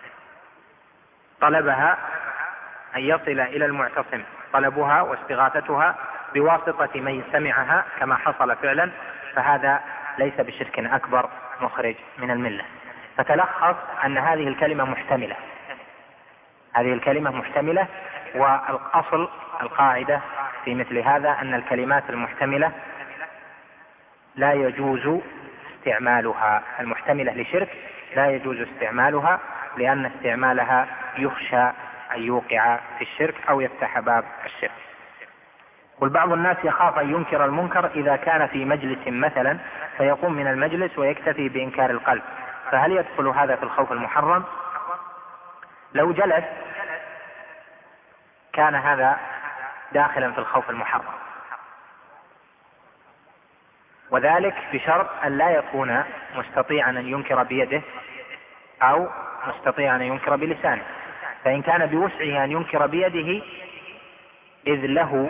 Speaker 2: طلبها، أن يصل إلى المعتصم طلبها واستغاثتها بواسطة من سمعها كما حصل فعلا، فهذا ليس بشرك أكبر مخرج من الملة. فتلخص أن هذه الكلمة محتملة، هذه الكلمة محتملة. والأصل القاعدة في مثل هذا أن الكلمات المحتملة لا يجوز استعمالها، المحتملة لشرك لا يجوز استعمالها، لأن استعمالها يخشى أن يوقع في الشرك أو يفتح باب الشرك. والبعض الناس يخاف أن ينكر المنكر إذا كان في مجلس مثلا، فيقوم من المجلس ويكتفي بإنكار القلب، فهل يدخل هذا في الخوف المحرم؟ لو جلس كان هذا داخلا في الخوف المحرم، وذلك بشرط أن لا يكون مستطيعا أن ينكر بيده أو مستطيعا أن ينكر بلسانه. فإن كان بوسعه أن ينكر بيده إذ له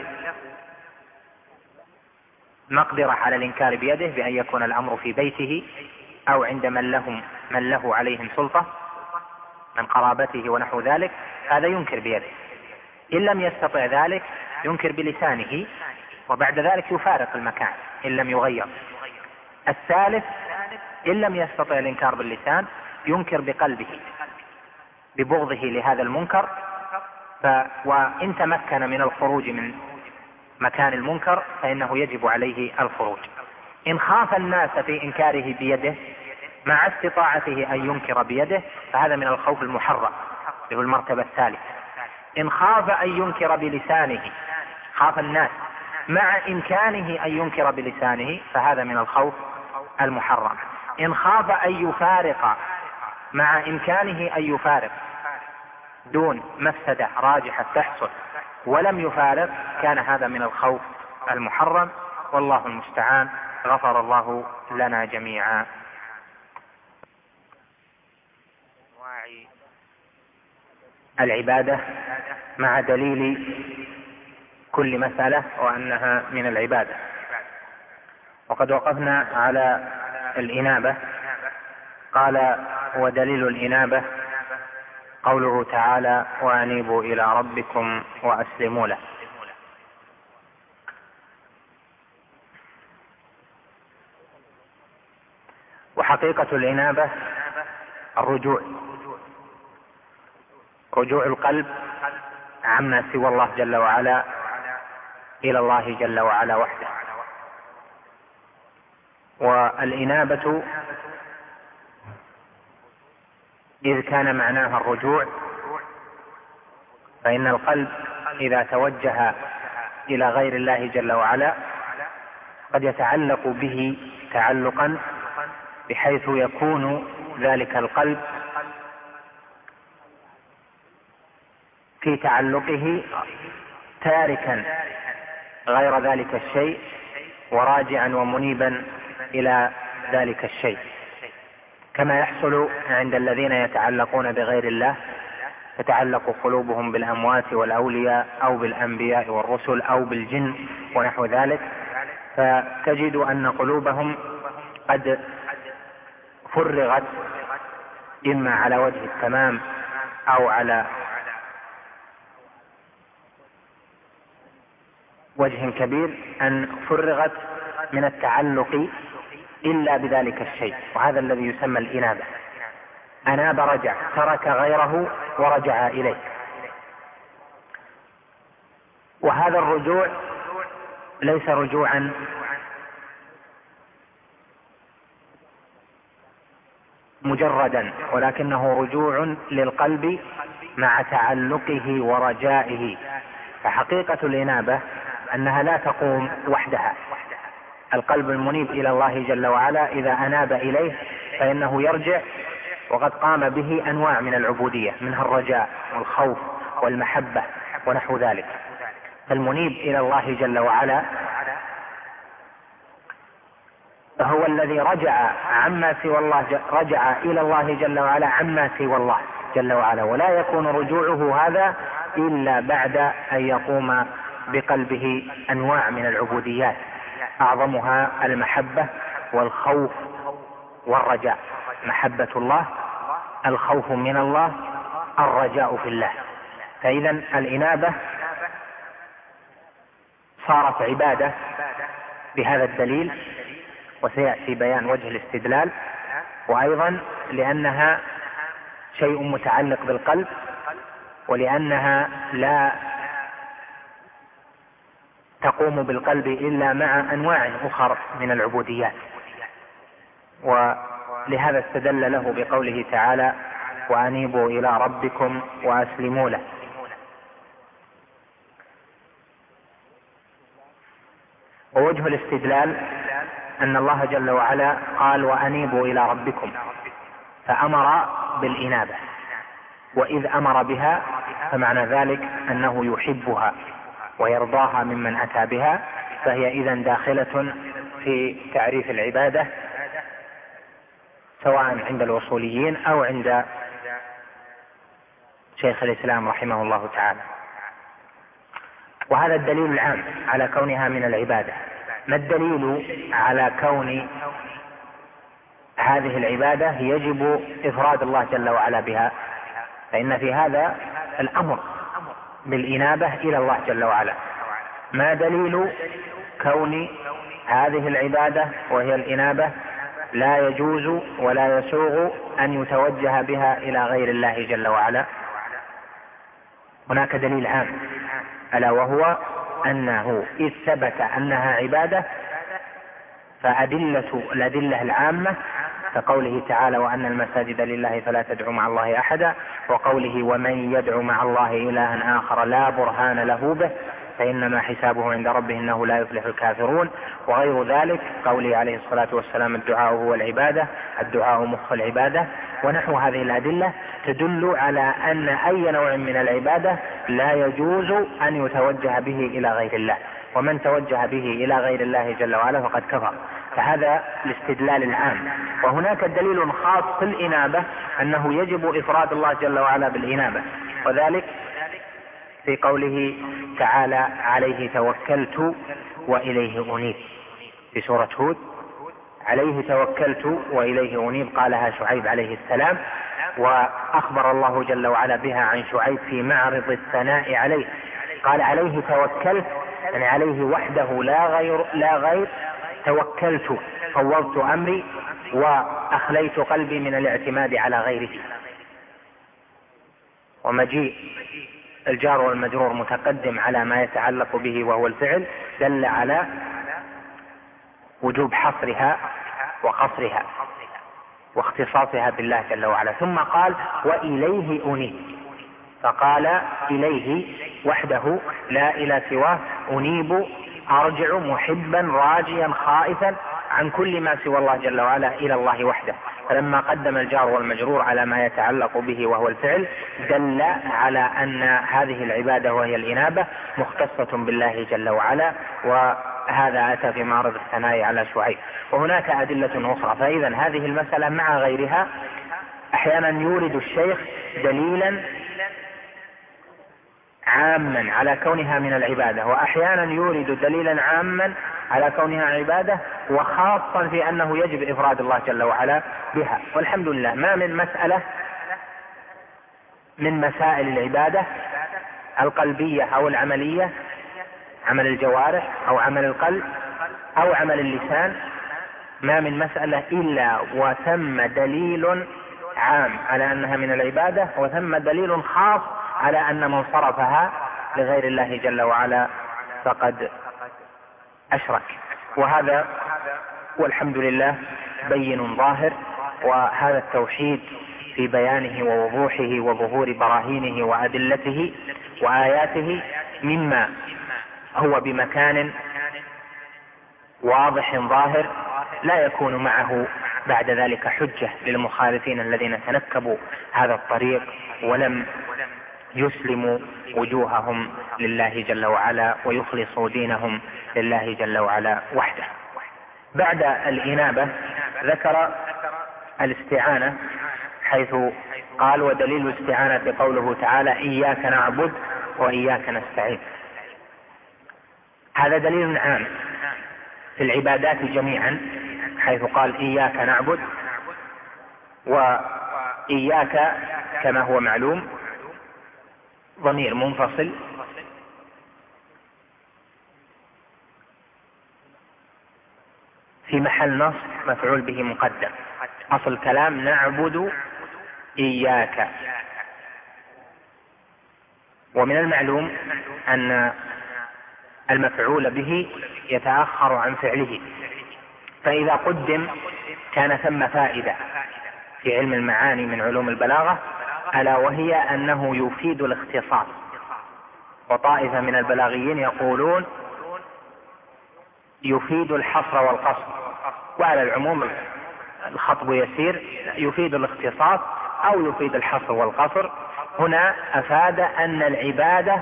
Speaker 2: مقدرة على الإنكار بيده بأن يكون الأمر في بيته أو عند من لهم من له عليهم سلطة من قرابته ونحو ذلك، هذا ينكر بيده. إن لم يستطع ذلك ينكر بلسانه، وبعد ذلك يفارق المكان إن لم يغير. الثالث إن لم يستطع الإنكار باللسان ينكر بقلبه ببغضه لهذا المنكر، ف وإن تمكن من الخروج من مكان المنكر فإنه يجب عليه الخروج. إن خاف الناس في إنكاره بيده مع استطاعته أن ينكر بيده فهذا من الخوف المحرم، له المرتبة الثالثة. إن خاف أن ينكر بلسانه، خاف الناس مع إمكانه أن ينكر بلسانه فهذا من الخوف المحرم. إن خاف أن يفارق مع إمكانه أن يفارق دون مفسدة راجحة تحصل ولم يفارق كان هذا من الخوف المحرم، والله المستعان. غفر الله لنا جميعا. العبادة مع دليل كل مسألة وأنها من العبادة. وقد وقفنا على الإنابة. قال ودليل الإنابة قوله تعالى وأنيبوا إلى ربكم وأسلموا له. وحقيقة الإنابة الرجوع، رجوع القلب عما سوى الله جل وعلا إلى الله جل وعلا وحده. والإنابة إذ كان معناها الرجوع فإن القلب إذا توجه إلى غير الله جل وعلا قد يتعلق به تعلقا بحيث يكون ذلك القلب في تعلقه تاركا غير ذلك الشيء وراجعا ومنيبا إلى ذلك الشيء، كما يحصل عند الذين يتعلقون بغير الله، تتعلق قلوبهم بالأموات والأولياء أو بالأنبياء والرسل أو بالجن ونحو ذلك، فتجد أن قلوبهم قد فرغت إما على وجه التمام أو على وجه كبير أن فرغت من التعلق إلا بذلك الشيء، وهذا الذي يسمى الإنابة. أناب رجع، ترك غيره ورجع إليه. وهذا الرجوع ليس رجوعا مجردا، ولكنه رجوع للقلب مع تعلقه ورجائه. فحقيقة الإنابة أنها لا تقوم وحدها. القلب المنيب إلى الله جل وعلا إذا أناب إليه فإنه يرجع وقد قام به أنواع من العبودية، منها الرجاء والخوف والمحبة ونحو ذلك. فالمنيب إلى الله جل وعلا هو الذي رجع عما سوى الله، رجع إلى الله جل وعلا عما سوى الله جل وعلا، ولا يكون رجوعه هذا إلا بعد أن يقوم بقلبه أنواع من العبوديات أعظمها المحبة والخوف والرجاء. محبة الله، الخوف من الله، الرجاء في الله. فإذا الإنابة صارت عبادة بهذا الدليل، وسيأتي بيان وجه الاستدلال، وأيضا لأنها شيء متعلق بالقلب، ولأنها لا تقوم بالقلب إلا مع أنواع أخرى من العبوديات. ولهذا استدل له بقوله تعالى وأنيبوا إلى ربكم وأسلموا له. ووجه الاستدلال أن الله جل وعلا قال وأنيبوا إلى ربكم، فأمر بالإنابة، وإذ أمر بها فمعنى ذلك أنه يحبها ويرضاها ممن أتى بها، فهي إذن داخلة في تعريف العبادة سواء عند الوصوليين أو عند شيخ الإسلام رحمه الله تعالى. وهذا الدليل العام على كونها من العبادة. ما الدليل على كون هذه العبادة يجب إفراد الله جل وعلا بها؟ فإن في هذا الأمر بالإنابة إلى الله جل وعلا. ما دليل كون هذه العبادة وهي الإنابة لا يجوز ولا يسوغ أن يتوجه بها إلى غير الله جل وعلا؟ هناك دليل عام، ألا وهو أنه إذ ثبت أنها عبادة فأدلة الأدلة العامة كقوله تعالى وأن المساجد لله فلا تدعوا مع الله أحدا، وقوله ومن يدعو مع الله إلها آخر لا برهان له به فإنما حسابه عند ربه إنه لا يفلح الكافرون، وغير ذلك قوله عليه الصلاة والسلام الدعاء هو العبادة، الدعاء مخ العبادة، ونحو هذه الأدلة تدل على أن أي نوع من العبادة لا يجوز أن يتوجه به إلى غير الله، ومن توجه به إلى غير الله جل وعلا فقد كفر. فهذا الاستدلال العام. وهناك دليل خاص في الإنابة أنه يجب إفراد الله جل وعلا بالإنابة، وذلك في قوله تعالى عليه توكلت وإليه أنيب في سورة هود. عليه توكلت وإليه أنيب قالها شعيب عليه السلام، وأخبر الله جل وعلا بها عن شعيب في معرض الثناء عليه، قال عليه توكلت يعني عليه وحده لا غير, لا غير توكلت فوضت أمري وأخليت قلبي من الاعتماد على غيره. ومجيء الجار والمجرور متقدم على ما يتعلق به وهو الفعل دل على وجوب حصرها وقصرها واختصاصها بالله جل وعلا. ثم قال وإليه أنيب، فقال إليه وحده لا إلى سواه، أنيب أرجع محبا راجيا خائفا عن كل ما سوى الله جل وعلا إلى الله وحده. فلما قدم الجار والمجرور على ما يتعلق به وهو الفعل دل على أن هذه العبادة وهي الإنابة مختصة بالله جل وعلا، وهذا أتى في معرض الثناء على شعيب. وهناك أدلة أخرى. فإذا هذه المسألة مع غيرها أحيانا يورد الشيخ دليلا عاما على كونها من العبادة، وأحيانا يورد دليلا عاما على كونها عبادة، وخاصا في أنه يجب إفراد الله جل وعلا بها. والحمد لله ما من مسألة من مسائل العبادة القلبية أو العملية، عمل الجوارح أو عمل القلب أو عمل اللسان، ما من مسألة إلا وثم دليل عام على أنها من العبادة، وثم دليل خاص على أن من صرفها لغير الله جل وعلا فقد أشرك. وهذا والحمد لله بين ظاهر، وهذا التوحيد في بيانه ووضوحه وظهور براهينه وأدلته وآياته مما هو بمكان واضح ظاهر لا يكون معه بعد ذلك حجة للمخالفين الذين تنكبوا هذا الطريق ولم يسلموا وجوههم لله جل وعلا ويخلصوا دينهم لله جل وعلا وحده. بعد الإنابة ذكر الاستعانة، حيث قال ودليل الاستعانة قوله تعالى إياك نعبد وإياك نستعين. هذا دليل عام في العبادات جميعا، حيث قال إياك نعبد، وإياك كما هو معلوم ضمير منفصل في محل نصب مفعول به مقدم. أصل الكلام نعبد إياك، ومن المعلوم أن المفعول به يتأخر عن فعله، فإذا قدم كان ثم فائدة في علم المعاني من علوم البلاغة، ألا وهي أنه يفيد الاختصاص. وطائفة من البلاغيين يقولون يفيد الحصر والقصر، وعلى العموم الخطب يسير، يفيد الاختصاص أو يفيد الحصر والقصر، هنا أفاد أن العبادة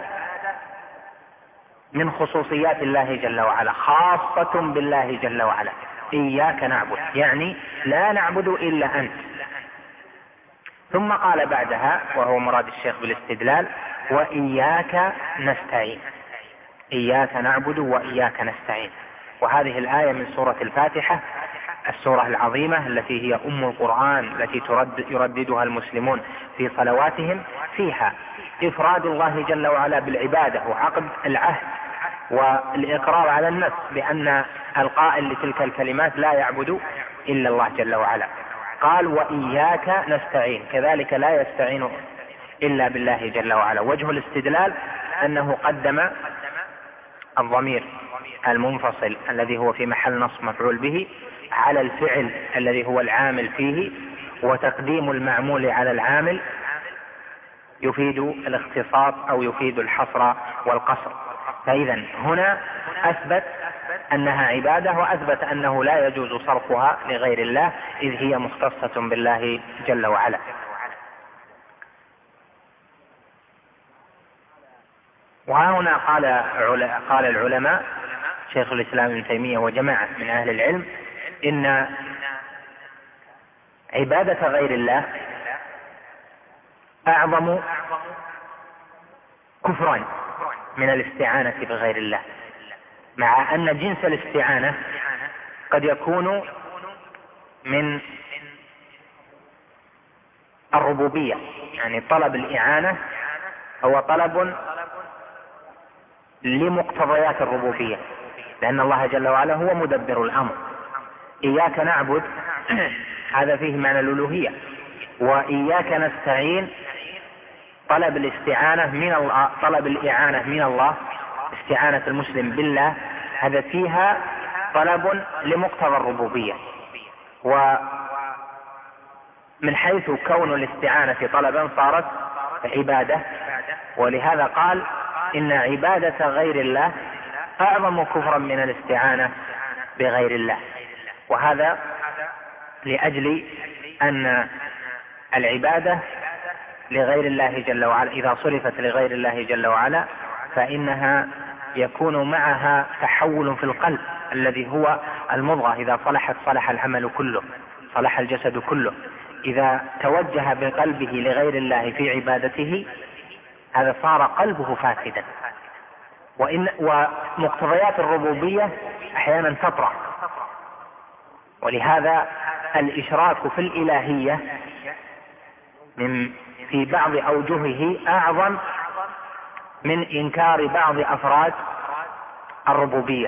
Speaker 2: من خصوصيات الله جل وعلا، خاصة بالله جل وعلا. إياك نعبد يعني لا نعبد إلا أنت. ثم قال بعدها، وهو مراد الشيخ بالاستدلال: وإياك نستعين. إياك نعبد وإياك نستعين. وهذه الآية من سورة الفاتحة، السورة العظيمة التي هي أم القرآن، التي ترد يرددها المسلمون في صلواتهم، فيها إفراد الله جل وعلا بالعبادة وعقد العهد والإقرار على النفس بأن القائل لتلك الكلمات لا يعبد إلا الله جل وعلا. قال: وإياك نستعين، كذلك لا يستعين إلا بالله جل وعلا. وجه الاستدلال أنه قدم الضمير المنفصل الذي هو في محل نصب مفعول به على الفعل الذي هو العامل فيه، وتقديم المعمول على العامل يفيد الاختصاص أو يفيد الحصر والقصر. فإذا هنا أثبت أنها عبادة، وأثبت أنه لا يجوز صرفها لغير الله إذ هي مختصة بالله جل وعلا. وهنا قال قال العلماء شيخ الإسلام ابن تيمية وجماعة من أهل العلم إن عبادة غير الله أعظم كفرا من الاستعانة بغير الله، مع أن جنس الاستعانة قد يكون من الربوبية، يعني طلب الإعانة هو طلب لمقتضيات الربوبية، لأن الله جل وعلا هو مدبر الأمر. إياك نعبد هذا فيه معنى الألوهية، وإياك نستعين طلب الاستعانة من الله، طلب الإعانة من الله، استعانة المسلم بالله، هذا فيها طلب لمقتضى الربوبية. ومن حيث كون الاستعانة طلبا صارت عبادة، ولهذا قال إن عبادة غير الله أعظم كفرا من الاستعانة بغير الله. وهذا لأجل أن العبادة لغير الله جل وعلا إذا صرفت لغير الله جل وعلا فإنها يكون معها تحول في القلب الذي هو المضغة، إذا صلحت صلح العمل كله، صلح الجسد كله. إذا توجه بقلبه لغير الله في عبادته هذا صار قلبه فاسدا. وإن ومقتضيات الربوبية أحيانا تطرأ، ولهذا الإشراك في الإلهية من في بعض أوجهه أعظم من إنكار بعض أفراد الربوبية.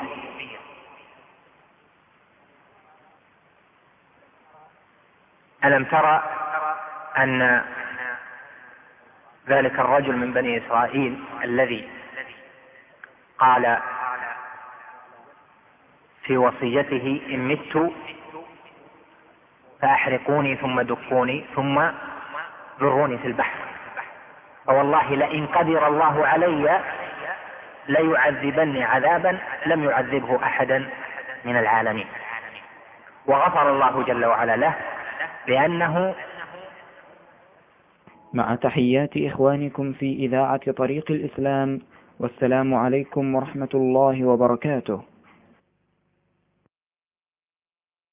Speaker 2: ألم ترى أن ذلك الرجل من بني إسرائيل الذي قال في وصيته: إن مت فأحرقوني ثم دقوني ثم ذروني في البحر، فوالله لئن قدر الله علي ليعذبني عذابا لم يعذبه أحدا من العالمين. وغفر الله جل وعلا له لأنه.
Speaker 1: مع تحيات إخوانكم في إذاعة طريق الإسلام، والسلام عليكم ورحمة الله وبركاته.